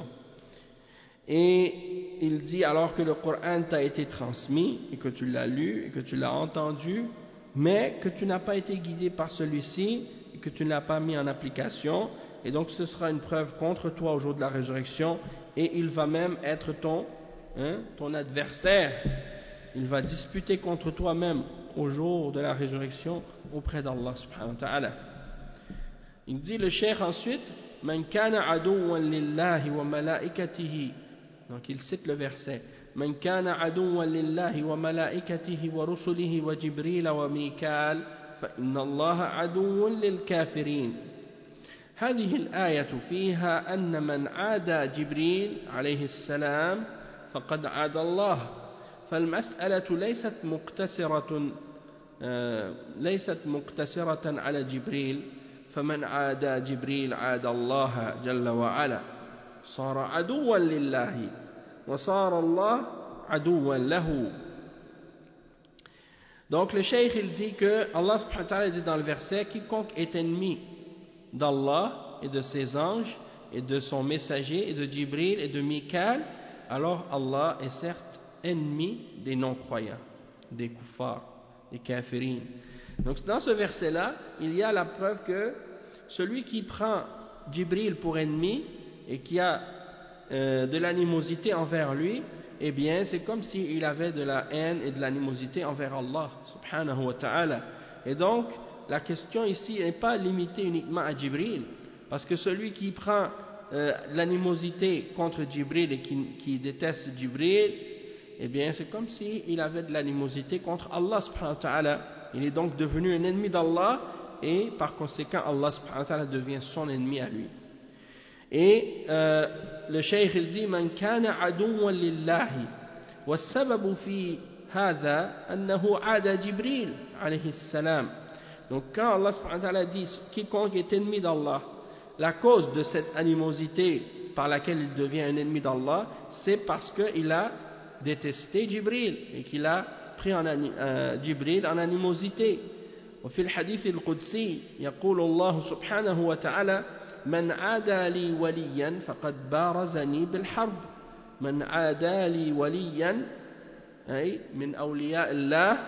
Et il dit alors que le Coran t'a été transmis et que tu l'as lu et que tu l'as entendu, mais que tu n'as pas été guidé par celui-ci et que tu ne l'as pas mis en application, et donc ce sera une preuve contre toi au jour de la résurrection, et il va même être ton, hein, ton adversaire. Il va disputer contre toi-même au jour de la résurrection auprès d'Allah subhanahu wa ta'ala. Il dit le cheikh ensuite Man kana aduwan lillahi wa malaikatihi. Donc il cite le verset Man kana aduwan lillahi wa malaikatihi wa rusulihi wa Jibril wa Mikal fa inna Allah aduwan lil kafirin. هذه الآية فيها أن من عادى جبريل عليه السلام فقد عادى الله فالمسألة ليست مقتصرة ليست مقتصرة على جبريل فمن عادى جبريل عادى الله جل وعلا صار عدوا لله وصار الله عدوا له. Donc le cheikh il dit que Allah subhanahu wa ta'ala dit dans le verset quiconque est ennemi d'Allah et de ses anges et de son messager et de Jibril et de Mikal, alors Allah est certes ennemi des non-croyants, des kuffars, des kafirines. Donc dans ce verset-là, il y a la preuve que celui qui prend Jibril pour ennemi et qui a euh, de l'animosité envers lui, eh bien c'est comme s'il avait de la haine et de l'animosité envers Allah subhanahu wa ta'ala. Et donc la question ici n'est pas limitée uniquement à Jibril, parce que celui qui prend euh, l'animosité contre Jibril et qui, qui déteste Jibril, eh bien c'est comme s'il avait de l'animosité contre Allah subhanahu wa ta'ala. Il est donc devenu un ennemi d'Allah et par conséquent Allah subhanahu wa ta'ala devient son ennemi à lui. Et euh, le cheikh il dit Man kana aduwan lillahi والسبب في هذا أنه عاد جبريل عليه السلام. Donc quand Allah subhanahu wa ta'ala dit quiconque est ennemi d'Allah, la cause de cette animosité par laquelle il devient un ennemi d'Allah, c'est parce qu'il a détesté Jibril et qu'il a pris en euh, Jibril en animosité. وفي الحديث القدسي يقول الله سبحانه وتعالى من عادى لي وليا فقد بارزني بالحرب من عادى لي وليا أي من أولياء الله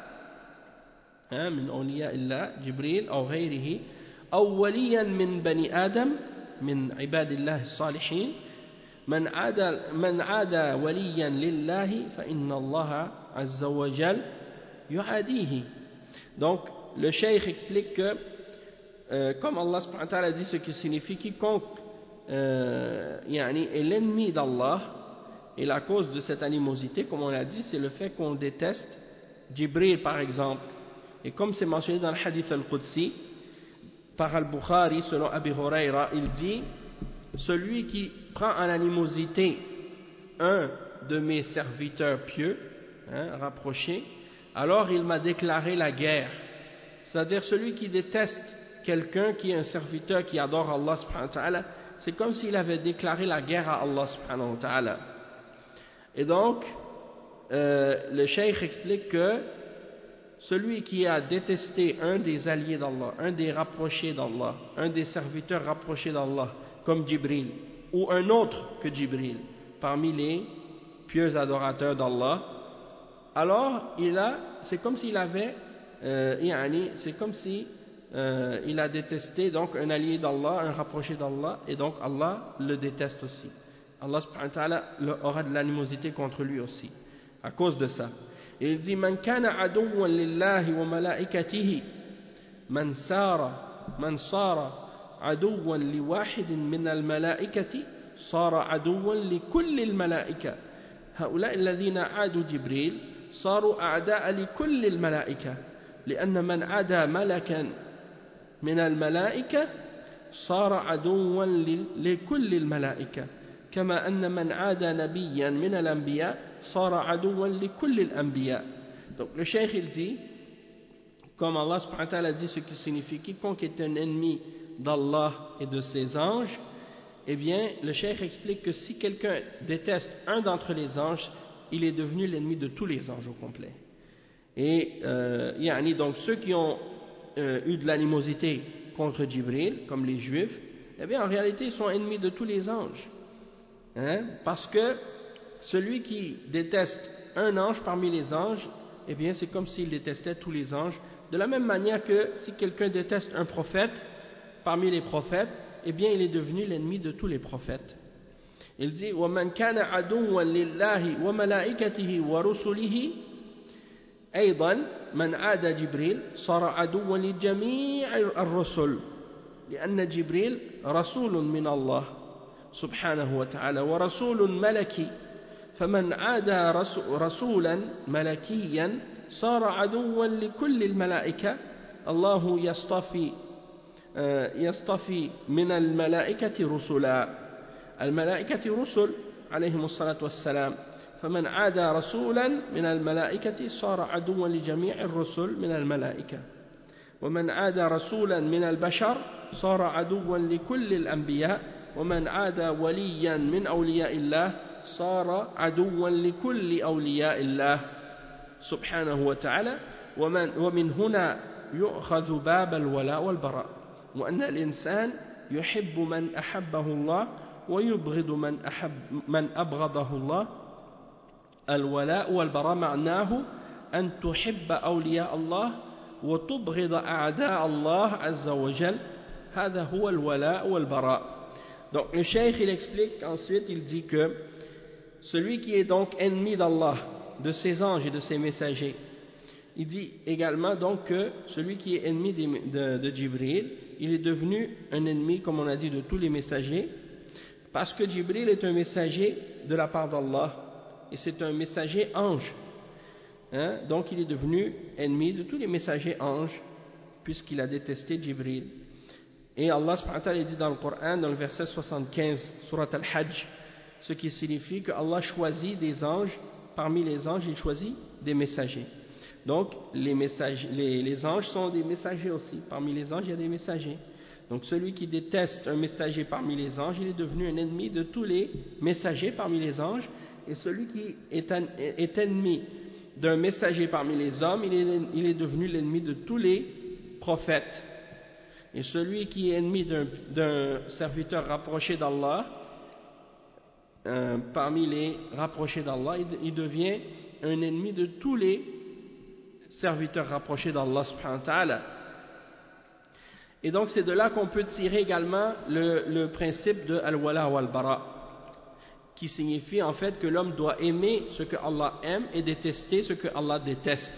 من أولياء الله جبريل أو غيره أو وليا من بني آدم من عباد الله الصالحين من عادى من عادى وليا لله فإن الله عز وجل يعاديه. Donc le cheikh explique que euh, comme Allah subhanahu wa ta'ala dit, ce qui signifie quiconque euh, yani, est l'ennemi d'Allah, et la cause de cette animosité, comme on l'a dit, c'est le fait qu'on déteste Jibril par exemple. Et comme c'est mentionné dans le hadith al-Qudsi par al-Bukhari selon Abi Huraira, il dit celui qui prend en animosité un de mes serviteurs pieux, hein, rapprochés, alors il m'a déclaré la guerre. C'est-à-dire celui qui déteste quelqu'un qui est un serviteur qui adore Allah subhanahu wa ta'ala, c'est comme s'il avait déclaré la guerre à Allah subhanahu wa ta'ala. Et donc euh, le cheikh explique que celui qui a détesté un des alliés d'Allah, un des rapprochés d'Allah, un des serviteurs rapprochés d'Allah, comme Jibril, ou un autre que Jibril, parmi les pieux adorateurs d'Allah, alors il a, c'est comme s'il avait, euh, yani, c'est comme si euh, il a détesté donc un allié d'Allah, un rapproché d'Allah, et donc Allah le déteste aussi. Allah subhanahu wa ta'ala aura de l'animosité contre lui aussi, à cause de ça. Et il dit man kana aduwwan lillahi wa malaikatihi man sara man sara aduwwan li wahidin min al malaikati sara aduwwan li kulli al malaika هؤلاء الذين عادوا جبريل صاروا أعداء لكل الملائكة لأن من عادى ملكا من الملائكة صار عدوا لكل الملائكة كما أن من عادى نبيا من الأنبياء صار عدوا لكل الأنبياء. Donc le cheikh il dit, comme Allah subhanahu wa ta'ala dit ce qui signifie quiconque est un ennemi d'Allah et de ses anges, eh bien le cheikh explique que si quelqu'un déteste un d'entre les anges, il est devenu l'ennemi de tous les anges au complet. Et euh, yani, donc ceux qui ont euh, eu de l'animosité contre Jibril, comme les juifs, eh bien en réalité ils sont ennemis de tous les anges. Hein? Parce que celui qui déteste un ange parmi les anges, eh bien c'est comme s'il détestait tous les anges. De la même manière que si quelqu'un déteste un prophète parmi les prophètes, eh bien il est devenu l'ennemi de tous les prophètes. Il dit وَمَنْ كَانَ عَدُوًّا لِلَّهِ وَمَلَائِكَتِهِ وَرُسُلِهِ أيضا من عاد جبريل صار عدوا لجميع الرسل لأن جبريل رسول من الله سبحانه وتعالى ورسول ملكي فمن عادى رسولا ملكيا صار عدوا لكل الملائكة الله يصطفي يصطفي من الملائكة رسلا الملائكة رسل عليهم الصلاة والسلام فمن عادى رسولا من الملائكة صار عدوا لجميع الرسل من الملائكة ومن عادى رسولا من البشر صار عدوا لكل الأنبياء ومن عادى وليا من أولياء الله صار عدوا لكل أولياء الله سبحانه وتعالى ومن, ومن هنا يؤخذ باب الولاء والبراء وأن الإنسان يحب من أحبه الله ويبغض من, أحب من أبغضه الله. الولاء والبراء معناه أن تحب أولياء الله وتبغض أعداء الله عز وجل. هذا هو الولاء والبراء. Donc le cheikh il explique ensuite, il dit que celui qui est donc ennemi d'Allah, de ses anges et de ses messagers, il dit également donc que celui qui est ennemi de, de, de Jibril, il est devenu un ennemi, comme on a dit, de tous les messagers, parce que Jibril est un messager de la part d'Allah et c'est un messager ange, hein? Donc il est devenu ennemi de tous les messagers anges puisqu'il a détesté Jibril. Et Allah subhanahu wa ta'ala dit dans le Coran, dans le verset soixante-quinze, surat al-Hajj, ce qui signifie que Allah choisit des anges parmi les anges, il choisit des messagers. Donc, les, messages, les, les anges sont des messagers aussi. Parmi les anges, il y a des messagers. Donc, celui qui déteste un messager parmi les anges, il est devenu un ennemi de tous les messagers parmi les anges. Et celui qui est, un, est ennemi d'un messager parmi les hommes, il est, il est devenu l'ennemi de tous les prophètes. Et celui qui est ennemi d'un serviteur rapproché d'Allah, euh, parmi les rapprochés d'Allah, il, il devient un ennemi de tous les serviteurs rapprochés d'Allah subhanahu wa ta'ala. Et donc c'est de là qu'on peut tirer également le, le principe de al-wala wal-bara, qui signifie en fait que l'homme doit aimer ce que Allah aime et détester ce que Allah déteste.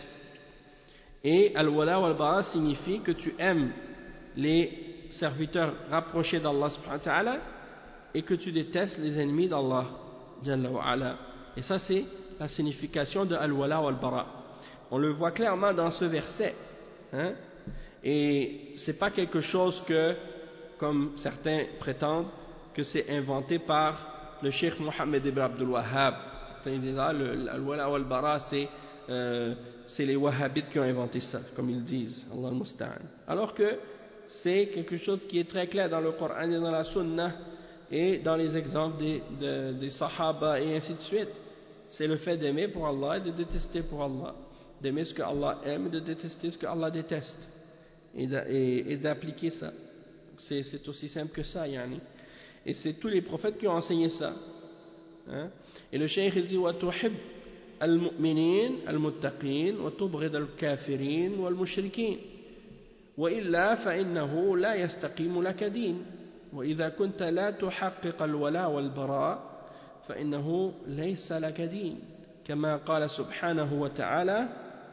Et al-wala wal-bara signifie que tu aimes les serviteurs rapprochés d'Allah subhanahu wa ta'ala et que tu détestes les ennemis d'Allah jalla wa ala. Et ça c'est la signification de al-wala wal-bara. On le voit clairement dans ce verset, hein? Et c'est pas quelque chose que, comme certains prétendent, que c'est inventé par le Cheikh Mohammed ibn Abdul Wahhab. Certains disent ah, al-wala wal-bara c'est euh, c'est les wahhabites qui ont inventé ça, comme ils disent, Allah al-musta'an. Alors que c'est quelque chose qui est très clair dans le Coran et dans la Sunna et dans les exemples des, des, des Sahaba et ainsi de suite. C'est le fait d'aimer pour Allah et de détester pour Allah, d'aimer ce que Allah aime et de détester ce que Allah déteste, et d'appliquer ça. C'est aussi simple que ça, yani. Et c'est tous les prophètes qui ont enseigné ça, hein? Et le cheikh il dit wa tuhib al-mu'minin al-muttaqin wa tubghid al-kafirin wal-mushrikin wa illa fa innahu la yastaqimu laka din wa idha kunta la tuhaqqiq al-wala wal-bara fa innahu laysa laka din kama qala subhanahu wa ta'ala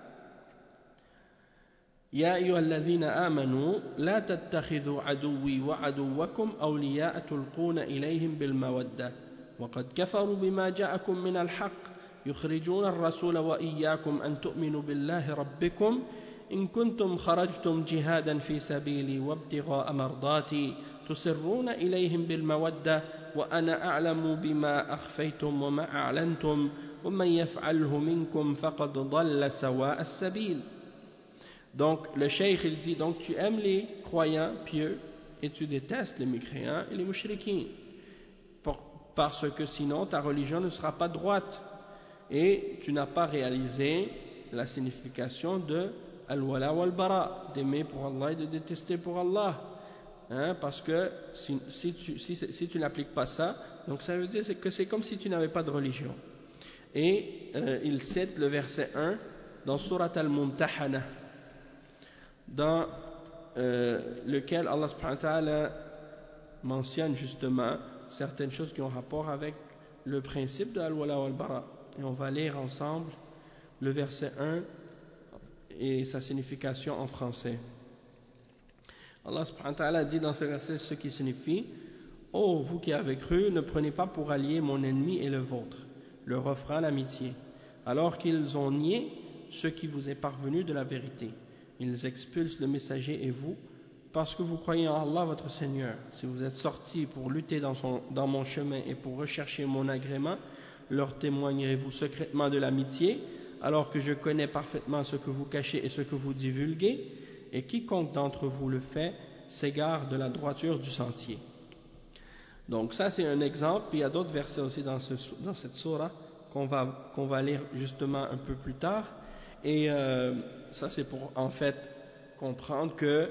يا أيها الذين آمنوا لا تتخذوا عدوي وعدوكم أولياء تلقون إليهم بالمودة وقد كفروا بما جاءكم من الحق يخرجون الرسول وإياكم أن تؤمنوا بالله ربكم إن كنتم خرجتم جهادا في سبيلي وابتغاء مرضاتي تسرون إليهم بالمودة وأنا أعلم بما أخفيتم وما أعلنتم ومن يفعله منكم فقد ضل سواء السبيل. Donc le cheikh il dit, donc tu aimes les croyants pieux et tu détestes les mécréants et les mouchriquins, parce que sinon ta religion ne sera pas droite et tu n'as pas réalisé la signification de al-wala wal-bara, d'aimer pour Allah et de détester pour Allah, hein, parce que si, si tu, si, si tu n'appliques pas ça, donc ça veut dire que c'est comme si tu n'avais pas de religion. Et euh, il cite le verset un dans Surat al-Mumtahana, dans euh, lequel Allah subhanahu wa ta'ala mentionne justement certaines choses qui ont rapport avec le principe de al-wala wal-bara. Et on va lire ensemble le verset un et sa signification en français. Allah subhanahu wa ta'ala dit dans ce verset ce qui signifie: ô vous qui avez cru, ne prenez pas pour allié mon ennemi et le vôtre, leur offrant l'amitié, alors qu'ils ont nié ce qui vous est parvenu de la vérité. Ils expulsent le messager et vous, parce que vous croyez en Allah votre Seigneur. Si vous êtes sortis pour lutter dans, son, dans mon chemin et pour rechercher mon agrément, leur témoignerez-vous secrètement de l'amitié, alors que je connais parfaitement ce que vous cachez et ce que vous divulguez, et quiconque d'entre vous le fait s'égare de la droiture du sentier. Donc ça c'est un exemple, puis il y a d'autres versets aussi dans, ce, dans cette sourate qu'on va, qu'on va lire justement un peu plus tard. Et euh, ça c'est pour en fait comprendre que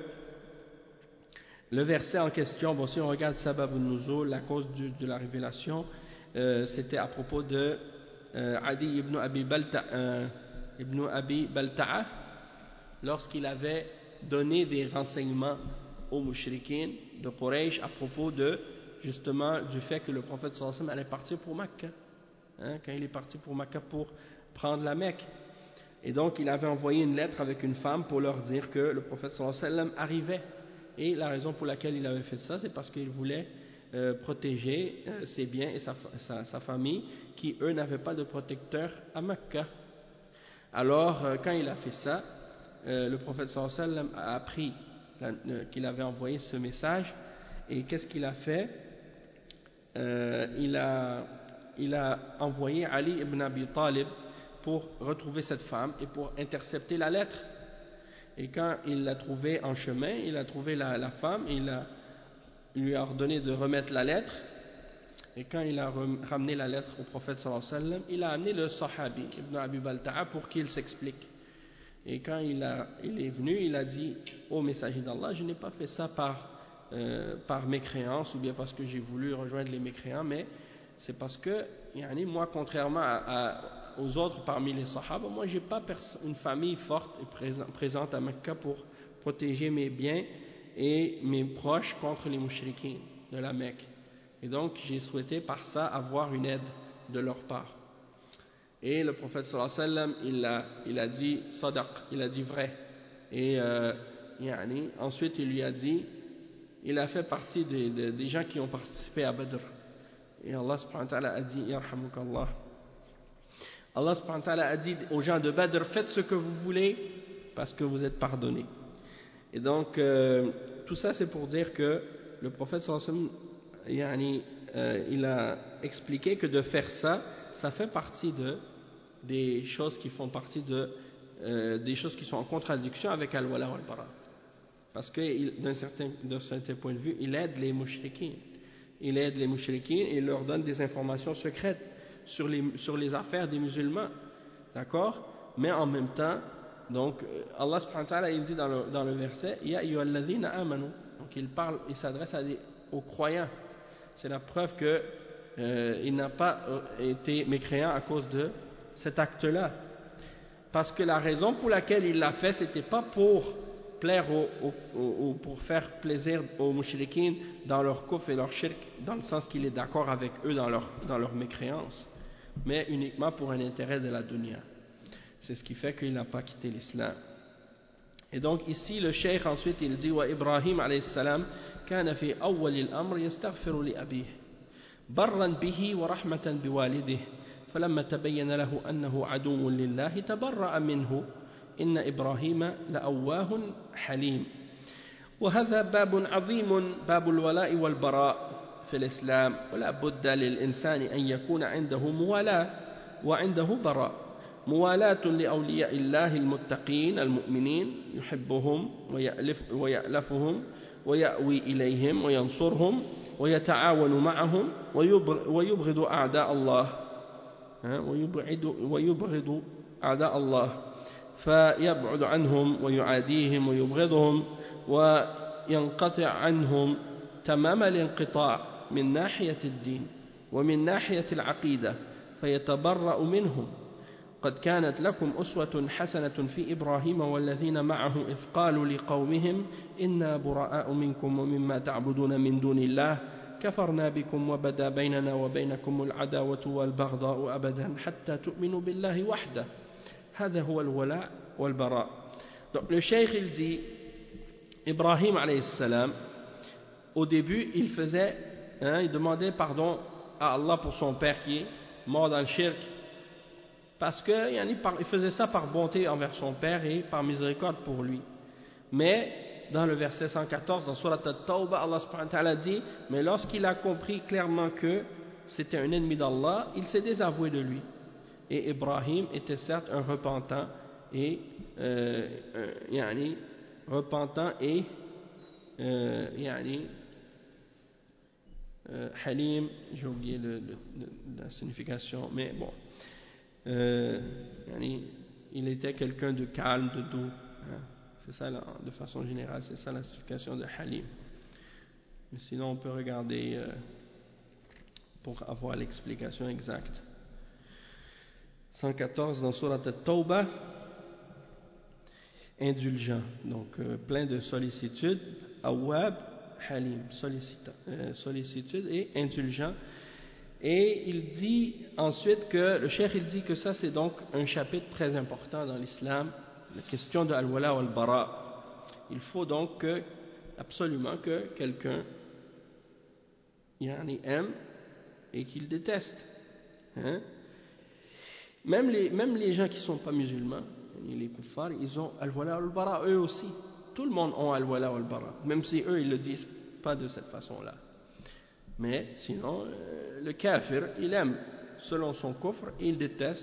le verset en question, bon si on regarde Sabab al-Nuzul, la cause du, de la révélation, euh, c'était à propos de euh, Adi ibn Abi Balta'a, euh, ibn Abi Balta'a, lorsqu'il avait donné des renseignements aux mouchriquins de Quraysh à propos de justement du fait que le prophète sallallahu alayhi wa sallam allait partir pour Mecque, hein, quand il est parti pour Mecque pour prendre la Mecque. Et donc il avait envoyé une lettre avec une femme pour leur dire que le prophète sallallahu alayhi wa sallam arrivait. Et la raison pour laquelle il avait fait ça, c'est parce qu'il voulait euh, protéger euh, ses biens et sa, sa, sa famille, qui eux n'avaient pas de protecteur à Mecca. Alors euh, quand il a fait ça, euh, le prophète sallallahu alayhi wa sallam a appris euh, qu'il avait envoyé ce message. Et qu'est-ce qu'il a fait? euh, il, a, il a envoyé Ali ibn Abi Talib pour retrouver cette femme et pour intercepter la lettre. Et quand il l'a trouvée en chemin, il a trouvé la, la femme, il, a, il lui a ordonné de remettre la lettre. Et quand il a ramené la lettre au prophète sallallahu alayhi wa sallam, il a amené le sahabi, Ibn Abi Balta'a, pour qu'il s'explique. Et quand il, a, il est venu, il a dit au messager d'Allah, je n'ai pas fait ça par, euh, par mécréance ou bien parce que j'ai voulu rejoindre les mécréants, mais c'est parce que, yani, moi, contrairement à, à, aux autres parmi les sahaba, moi, j'ai pas une famille forte et présent, présente à Mecca pour protéger mes biens et mes proches contre les mouchriquins de la Mecque. Et donc, j'ai souhaité par ça avoir une aide de leur part. Et le prophète sallallahu alayhi wa sallam, il a, il a dit sadaq, il a dit vrai. Et euh, yani, ensuite, il lui a dit, il a fait partie des, des, des gens qui ont participé à Badr. Et Allah subhanahu wa ta'ala a dit, yarhamukallah. Allah subhanahu wa ta'ala a dit aux gens de Badr, faites ce que vous voulez parce que vous êtes pardonnés. Et donc, euh, tout ça c'est pour dire que le prophète sallallahu alayhi wa sallam, yani, euh, il a expliqué que de faire ça, ça fait partie de, des choses qui font partie de, euh, des choses qui sont en contradiction avec Al-Wala wal-Bara. Parce que d'un certain, d'un certain point de vue, il aide les mouchriquins. Il aide les mouchriquins et il leur donne des informations secrètes sur les, sur les affaires des musulmans. D'accord? Mais en même temps, donc, Allah subhanahu wa ta'ala, il dit dans le, dans le verset, Ya ayyuhalladhina amanu. Donc, il parle, il s'adresse à des, aux croyants. C'est la preuve que euh, il n'a pas été mécréant à cause de cet acte-là. Parce que la raison pour laquelle il l'a fait, c'était pas pour plaire ou pour faire plaisir aux mouchriquins dans leur kufr et leur shirk, dans le sens qu'il est d'accord avec eux dans leur, dans leur mécréance, mais uniquement pour un intérêt de la dunya. C'est ce qui fait qu'il n'a pas quitté l'islam. Et donc ici le cheikh ensuite il dit wa Ibrahim alayhi salam kana fi awwal al-amr yastaghfiru li abihi barran bihi wa rahmatan biwalidihi falamma tabayyana lahu annahu aduwwun lillahi tabarra'a minhu إن إبراهيم لأواه حليم. وهذا باب عظيم، باب الولاء والبراء في الإسلام، ولا بد للإنسان أن يكون عنده موالاة وعنده براء. موالاة لأولياء الله المتقين المؤمنين يحبهم ويألف ويألفهم ويأوي إليهم وينصرهم ويتعاون معهم ويبغض أعداء الله ويبغض ويبغض أعداء الله فيبعد عنهم ويعاديهم ويبغضهم وينقطع عنهم تمام الانقطاع من ناحية الدين ومن ناحية العقيدة فيتبرأ منهم. قد كانت لكم أسوة حسنة في إبراهيم والذين معه إذ قالوا لقومهم إنا براء منكم ومما تعبدون من دون الله كفرنا بكم وبدا بيننا وبينكم العداوة والبغضاء أبدا حتى تؤمنوا بالله وحده. هذا هو الولاء والبراء. Donc le cheikh il dit Ibrahim alayhi salam au début il faisait hein, il demandait pardon à Allah pour son père qui est mort dans le shirk parce que il faisait ça par bonté envers son père et par miséricorde pour lui. Mais dans le verset cent quatorze dans Surat At-Tawbah, Allah subhanahu wa ta'ala dit mais lorsqu'il a compris clairement que c'était un ennemi d'Allah, il s'est désavoué de lui. Et Ibrahim était certes un repentant et euh, euh, yani, repentant et euh, yani, euh, halim, j'ai oublié le, le, le, la signification, mais bon, euh, yani, il était quelqu'un de calme, de doux, hein. C'est ça, là, de façon générale, c'est ça la signification de halim. Mais sinon, on peut regarder euh, pour avoir l'explication exacte. cent quatorze dans Surat At-Tawbah, indulgent, donc euh, plein de sollicitude, awwab, halim, euh, sollicitude et indulgent. Et il dit ensuite que, le cheikh il dit que ça c'est donc un chapitre très important dans l'islam, la question de al-wala wal-bara. Il faut donc que, absolument que quelqu'un yani, aime et qu'il déteste. Hein? Même les, même les gens qui ne sont pas musulmans, les kuffars, ils ont al-wala wal-bara eux aussi. Tout le monde a al-wala wal-bara, même si eux ils ne le disent pas de cette façon-là. Mais sinon, euh, le kafir, il aime selon son kufr, il déteste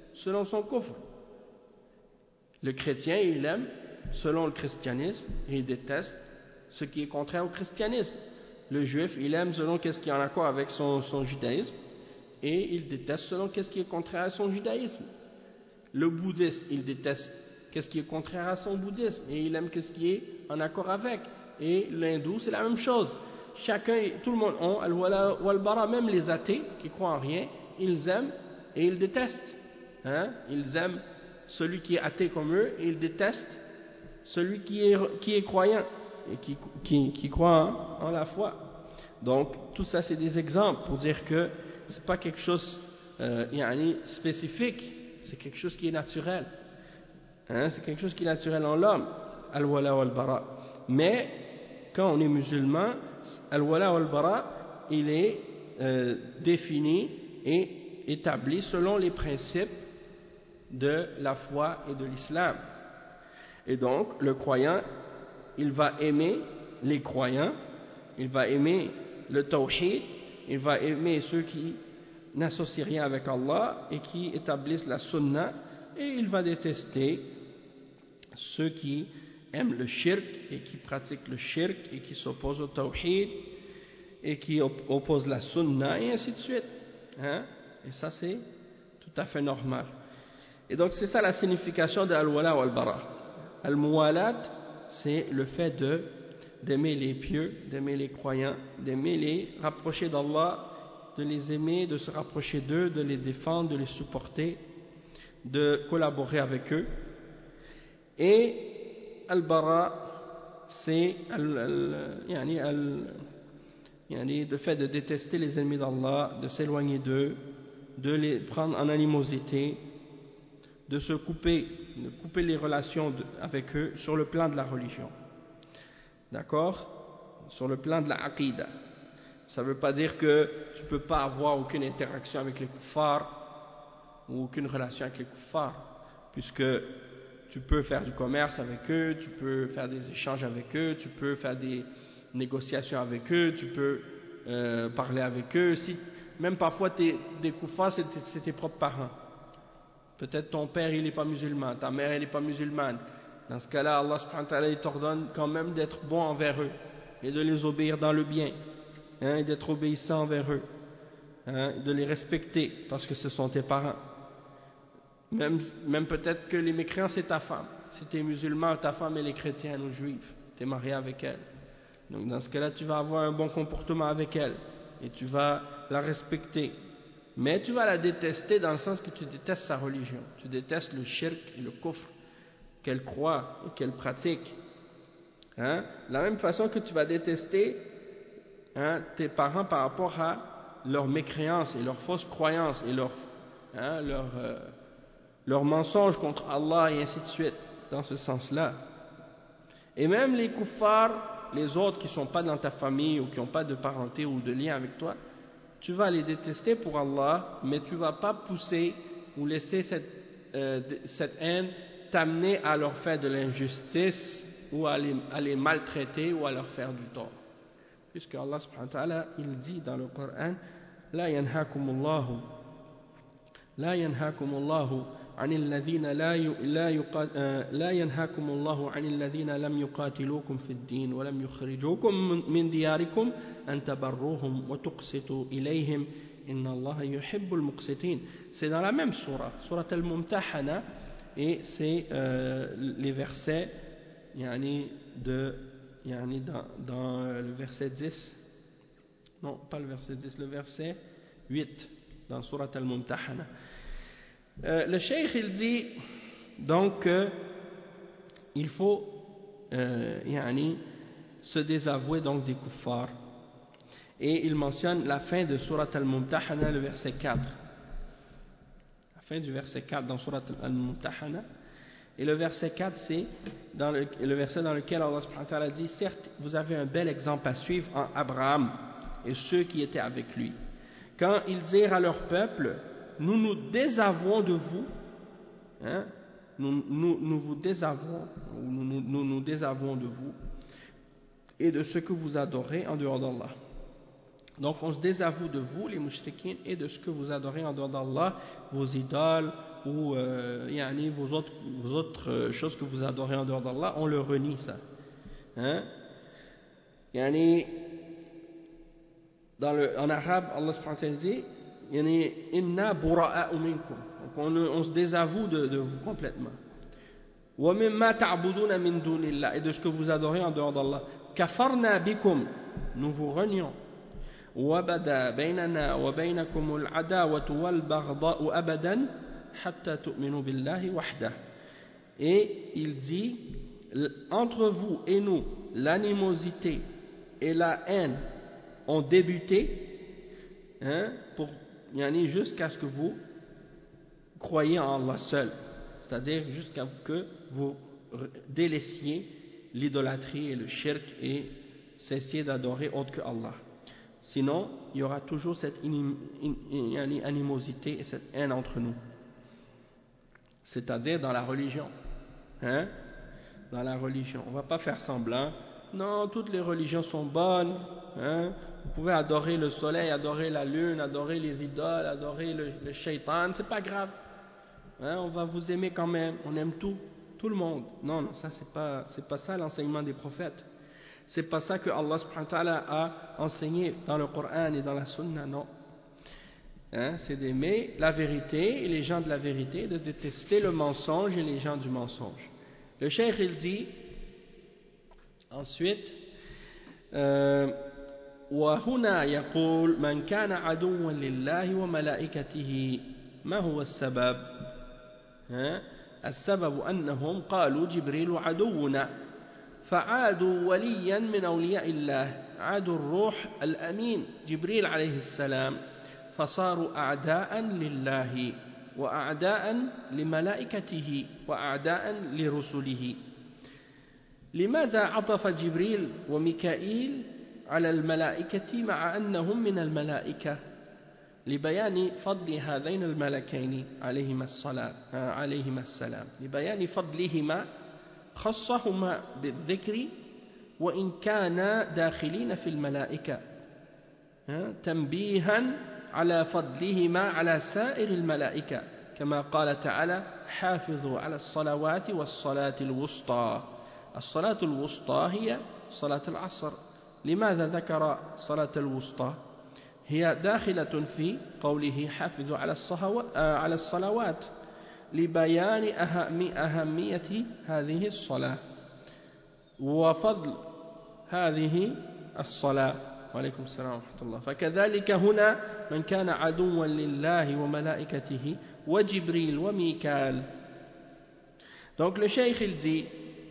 selon son kufr. Le chrétien, il aime selon le christianisme et il déteste ce qui est contraire au christianisme. Le juif, il aime selon qu'est-ce qui est en accord avec son, son judaïsme et il déteste selon qu'est-ce qui est contraire à son judaïsme. Le bouddhiste, il déteste qu'est-ce qui est contraire à son bouddhisme et il aime qu'est-ce qui est en accord avec. Et l'hindou, c'est la même chose. Chacun, tout le monde ont al-wala wal-bara, même les athées qui croient en rien, ils aiment et ils détestent. Hein? Ils aiment celui qui est athée comme eux et ils détestent celui qui est, qui est croyant et qui, qui, qui croit en, en la foi. Donc, tout ça, c'est des exemples pour dire que c'est pas quelque chose euh, yani, spécifique, c'est quelque chose qui est naturel. Hein? C'est quelque chose qui est naturel en l'homme, al-wala wal-bara. Mais, quand on est musulman, al-wala wal-bara, il est euh, défini et établi selon les principes de la foi et de l'islam. Et donc, le croyant, il va aimer les croyants, il va aimer le tawhid, il va aimer ceux qui n'associent rien avec Allah et qui établissent la sunna, et il va détester ceux qui aiment le shirk et qui pratiquent le shirk et qui s'opposent au tawhid et qui opposent la sunna et ainsi de suite. Hein? Et ça, c'est tout à fait normal. Et donc, c'est ça la signification de al-wala wal-bara. Al-muwalat, c'est le fait de d'aimer les pieux, d'aimer les croyants, d'aimer les rapprocher d'Allah, de les aimer, de se rapprocher d'eux, de les défendre, de les supporter, de collaborer avec eux. Et al-bara, c'est al, al, yani al, yani le fait de détester les ennemis d'Allah, de s'éloigner d'eux, de les prendre en animosité, de se couper, de couper les relations de, avec eux sur le plan de la religion. D'accord? Sur le plan de la aqida. Ça ne veut pas dire que tu ne peux pas avoir aucune interaction avec les kuffars ou aucune relation avec les kuffars, puisque tu peux faire du commerce avec eux, tu peux faire des échanges avec eux, tu peux faire des négociations avec eux, tu peux euh, parler avec eux. Si, même parfois, t'es, des kuffars, c'est, c'est tes propres parents. Peut-être ton père, il n'est pas musulman, ta mère, elle n'est pas musulmane. Dans ce cas-là, Allah subhanahu wa ta'ala, il t'ordonne quand même d'être bon envers eux et de les obéir dans le bien, hein, et d'être obéissant envers eux, hein, de les respecter parce que ce sont tes parents. Même, même peut-être que les mécréants, c'est ta femme. Si tu es musulman, ta femme, elle est chrétienne ou juive, tu es marié avec elle. Donc dans ce cas-là, tu vas avoir un bon comportement avec elle et tu vas la respecter. Mais tu vas la détester dans le sens que tu détestes sa religion. Tu détestes le shirk et le kufr qu'elle croit et qu'elle pratique. Hein? De la même façon que tu vas détester, hein, tes parents par rapport à leur mécréance et leurs fausses croyances et leurs hein, leur, euh, leur mensonges contre Allah et ainsi de suite, dans ce sens-là. Et même les kuffars, les autres qui ne sont pas dans ta famille ou qui n'ont pas de parenté ou de lien avec toi, tu vas les détester pour Allah, mais tu ne vas pas pousser ou laisser cette, euh, cette haine t'amener à leur faire de l'injustice ou à les, à les maltraiter ou à leur faire du tort. Puisque Allah subhanahu wa ta'ala, il dit dans le Coran, La yanhakumullahu, La yanhakumullahu عن الذين لا لا لا ينهاكم الله عن الذين لم يقاتلوكم في الدين ولم يخرجوكم من دياركم أن تبروهم وتقسطوا إليهم إن الله يحب المقسطين. C'est dans la même surah, surah al-Mumtahana, et c'est euh, les versets yani, de yani, dans, dans le verset dix, non pas le verset dix, le verset huit dans surah al-Mumtahana. Euh, le cheikh il dit donc euh, il faut euh, yani, se désavouer donc des kuffars, et il mentionne la fin de Surat al-Mumtahana, le verset quatre, la fin du verset quatre dans Surat al-Mumtahana. Et le verset quatre, c'est dans le, le verset dans lequel Allah subhanahu wa ta'ala dit, certes vous avez un bel exemple à suivre en Abraham et ceux qui étaient avec lui, quand ils dirent à leur peuple, nous nous désavouons de vous, hein, nous, nous, nous vous désavouons, nous nous, nous nous désavouons de vous et de ce que vous adorez en dehors d'Allah. Donc on se désavoue de vous, les mushrikines, et de ce que vous adorez en dehors d'Allah, vos idoles ou euh, yani, vos autres, vos autres euh, choses que vous adorez en dehors d'Allah, on le renie ça. Hein? Yani, dans le, en arabe, Allah subhanahu wa ta'ala dit yani, inna bura'a'u minkum. Donc on, on se désavoue de, de vous complètement. Wa mimma ta'buduna min dunillah, et de ce que vous adorez en dehors d'Allah. Kafarna bikum, nous vous renions. وَبَدَا بَيْنَنَا وَبَيْنَكُمُ الْعَدَاوَةُ وَالْبَغْضَاءُ أَبَدًا حَتَّى تُؤْمِنُوا بِاللَّهِ وَحْدَهُ. Et il dit, entre vous et nous, l'animosité et la haine ont débuté, hein, pour, yani, jusqu'à ce que vous croyez en Allah seul, c'est-à-dire jusqu'à ce que vous délaissiez l'idolâtrie et le shirk et cessiez d'adorer autre que Allah. Sinon, il y aura toujours cette inim, in, in, animosité et cette haine entre nous. C'est-à-dire dans la religion. Hein? Dans la religion. On ne va pas faire semblant. Non, toutes les religions sont bonnes. Hein? Vous pouvez adorer le soleil, adorer la lune, adorer les idoles, adorer le, le shaitan. C'est pas grave. Hein? On va vous aimer quand même. On aime tout. Tout le monde. Non, non, ça c'est pas, c'est pas ça l'enseignement des prophètes. C'est pas ça que Allah subhanahu wa ta'ala a enseigné dans le Coran et dans la Sunna, non. Hein, c'est d'aimer la vérité et les gens de la vérité, de détester le mensonge et les gens du mensonge. Le cheikh il dit ensuite وهنا يقول من كان عدوا لله وملائكته ما هو السبب؟ السبب أنهم قالوا جبريل عدونا فعادوا وليا من أولياء الله عادوا الروح الأمين جبريل عليه السلام فصاروا أعداء لله وأعداء لملائكته وأعداء لرسله. لماذا عطف جبريل وميكائيل على الملائكة مع أنهم من الملائكة؟ لبيان فضل هذين الملكين عليهما الصلاة عليهما السلام، لبيان فضلهما خصهما بالذكر وإن كانا داخلين في الملائكة، تنبيها على فضلهما على سائر الملائكة، كما قال تعالى حافظوا على الصلوات والصلاة الوسطى. الصلاة الوسطى هي صلاة العصر. لماذا ذكر صلاة الوسطى؟ هي داخلة في قوله حافظوا على الصلوات لبيان أهمية هذه الصلاة وفضل هذه الصلاة. وعليكم السلام ورحمة الله. فكذلك هنا من كان عدوا لله وملائكته وجبريل وميكال. Donc le cheikh il dit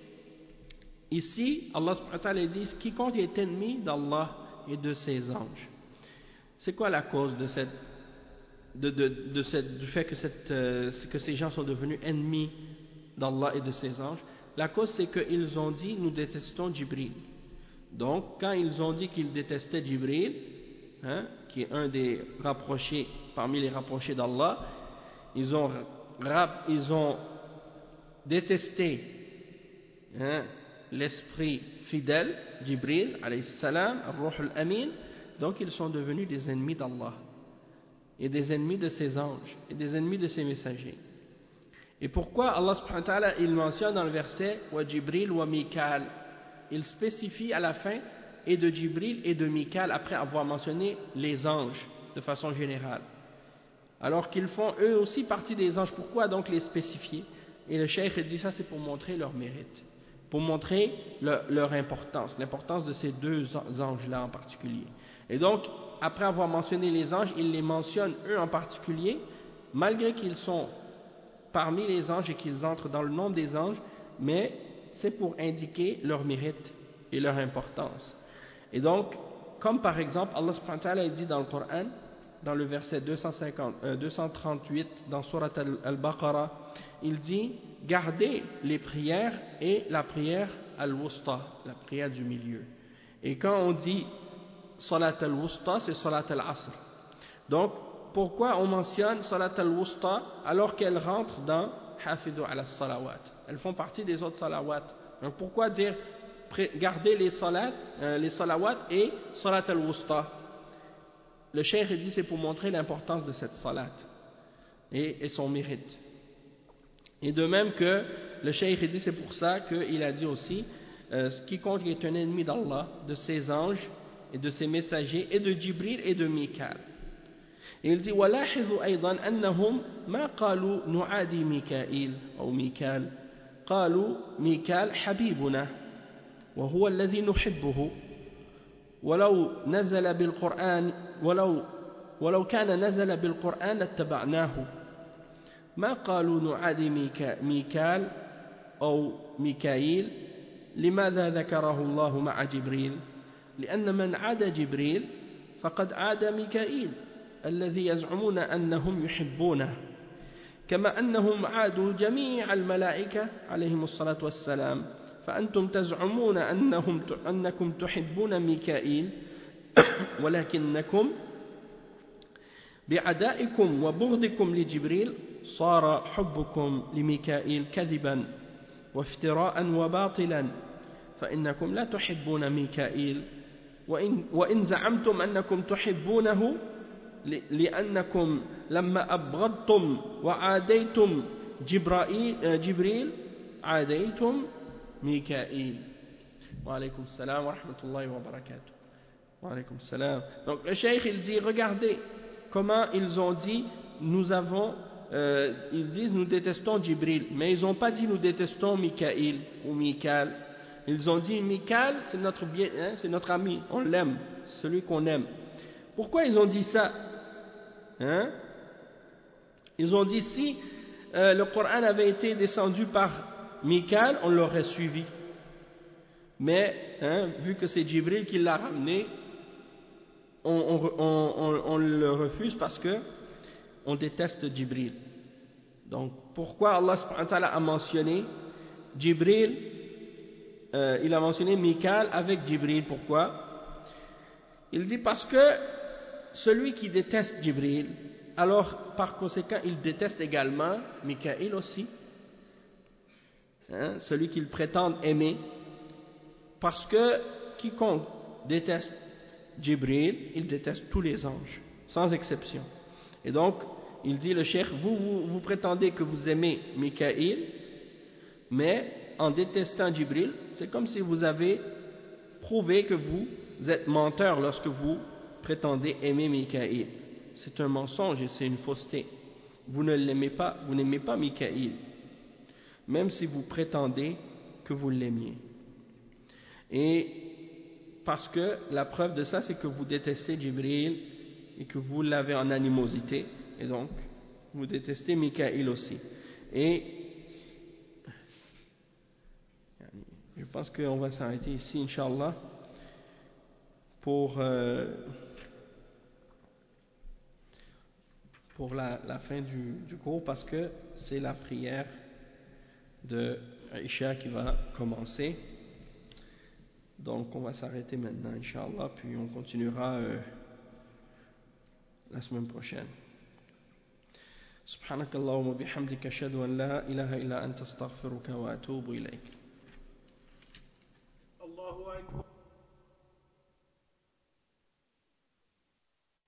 ici, Allah subhanahu wa ta'ala dit quiconque est ennemi d'Allah et de ses anges. C'est quoi la cause de cette, de, de, de cette, du fait que, cette, euh, que ces gens sont devenus ennemis d'Allah et de ses anges? La cause c'est qu'ils ont dit nous détestons Jibril. Donc quand ils ont dit qu'ils détestaient Jibril, hein, qui est un des rapprochés parmi les rapprochés d'Allah, ils ont, ils ont détesté, hein, l'esprit fidèle Jibril alayhi salam, ar-ruh al-amin. Donc ils sont devenus des ennemis d'Allah et des ennemis de ses anges et des ennemis de ses messagers. Et pourquoi Allah subhanahu wa ta'ala il mentionne dans le verset wa Jibril wa Mikal, il spécifie à la fin et de Jibril et de Mikal après avoir mentionné les anges de façon générale, alors qu'ils font eux aussi partie des anges. Pourquoi donc les spécifier? Et le cheikh dit ça c'est pour montrer leur mérite, pour montrer le, leur importance, l'importance de ces deux anges-là en particulier. Et donc, après avoir mentionné les anges, il les mentionne eux en particulier, malgré qu'ils sont parmi les anges et qu'ils entrent dans le nombre des anges, mais c'est pour indiquer leur mérite et leur importance. Et donc, comme par exemple, Allah subhanahu wa ta'ala dit dans le Coran, dans le verset deux cent cinquante, euh, deux cent trente-huit, dans Surat Al-Baqarah, il dit « Gardez les prières et la prière al-wusta, la prière du milieu. » Et quand on dit Salat al-wusta, c'est Salat al-asr. Donc, pourquoi on mentionne Salat al-wusta alors qu'elles rentrent dans Hafidhu ala salawat? Elles font partie des autres salawat. Donc, pourquoi dire garder les salat, euh, les salawat et Salat al-wusta? le cheikh dit c'est pour montrer l'importance de cette salat et, et son mérite. Et de même que le cheikh dit c'est pour ça qu'il a dit aussi euh, quiconque est un ennemi d'Allah, de ses anges et de ses messagers et de Jibril et de Mikaël. Et il dit ولاحظوا أيضا أنهم ما قالوا نعادي ميكائيل أو ميكال قالوا ميكال حبيبنا وهو الذي نحبه ولو نزل بالقرآن ولو ولو كان نزل بالقرآن لاتبعناه ما قالوا نعادي ميكا ميكال أو ميكائيل. لماذا ذكره الله مع جبريل؟ لأن من عاد جبريل فقد عاد ميكائيل الذي يزعمون أنهم يحبونه كما أنهم عادوا جميع الملائكة عليهم الصلاة والسلام فأنتم تزعمون أنهم أنكم تحبون ميكائيل ولكنكم بعدائكم وبغضكم لجبريل صار حبكم لميكائيل كذبا وافتراء وباطلا فإنكم لا تحبون ميكائيل وإن, وإن زعمتم أنكم تحبونه لأنكم لما أبغضتم وعاديتم جبرائيل جبريل عاديتم ميكائيل. وعليكم السلام ورحمة الله وبركاته. وعليكم السلام. Donc le cheikh il dit regardez comment ils ont dit nous avons euh, ils disent nous détestons Jibril mais ils n'ont pas dit nous détestons Mikaïl ou Mikaël. Ils ont dit Mikaël c'est notre bien hein, c'est notre ami, on l'aime, celui qu'on aime. Pourquoi ils ont dit ça hein? Ils ont dit si euh, le Coran avait été descendu par Mikaël, on l'aurait suivi. Mais hein, vu que c'est Jibril qui l'a ramené, on, on, on, on le refuse parce que on déteste Jibril. Donc pourquoi Allah subhanahu wa ta'ala a mentionné Jibril, euh, il a mentionné Mikaël avec Jibril, pourquoi? Il dit parce que celui qui déteste Jibril, alors par conséquent il déteste également Mikaël aussi, hein, celui qu'il prétend aimer, parce que quiconque déteste Jibril, il déteste tous les anges, sans exception. Et donc, il dit le cheikh, vous, vous, vous prétendez que vous aimez Mikaël, mais en détestant Jibril, c'est comme si vous avez prouvé que vous êtes menteur lorsque vous prétendez aimer Mikaël. C'est un mensonge et c'est une fausseté. Vous ne l'aimez pas, vous n'aimez pas Mikaël, même si vous prétendez que vous l'aimiez. Et parce que la preuve de ça, c'est que vous détestez Jibril et que vous l'avez en animosité, et donc vous détestez Mikaël aussi. Et je pense qu'on va s'arrêter ici, Inch'Allah, pour, euh, pour la, la fin du, du cours, parce que c'est la prière de Aïcha qui va commencer. Donc on va s'arrêter maintenant, Inch'Allah, puis on continuera euh, la semaine prochaine. سبحانك اللهم وبحمدك أشهد أن لا إله إلا أنت أستغفرك وأتوب إليك. الله أكبر.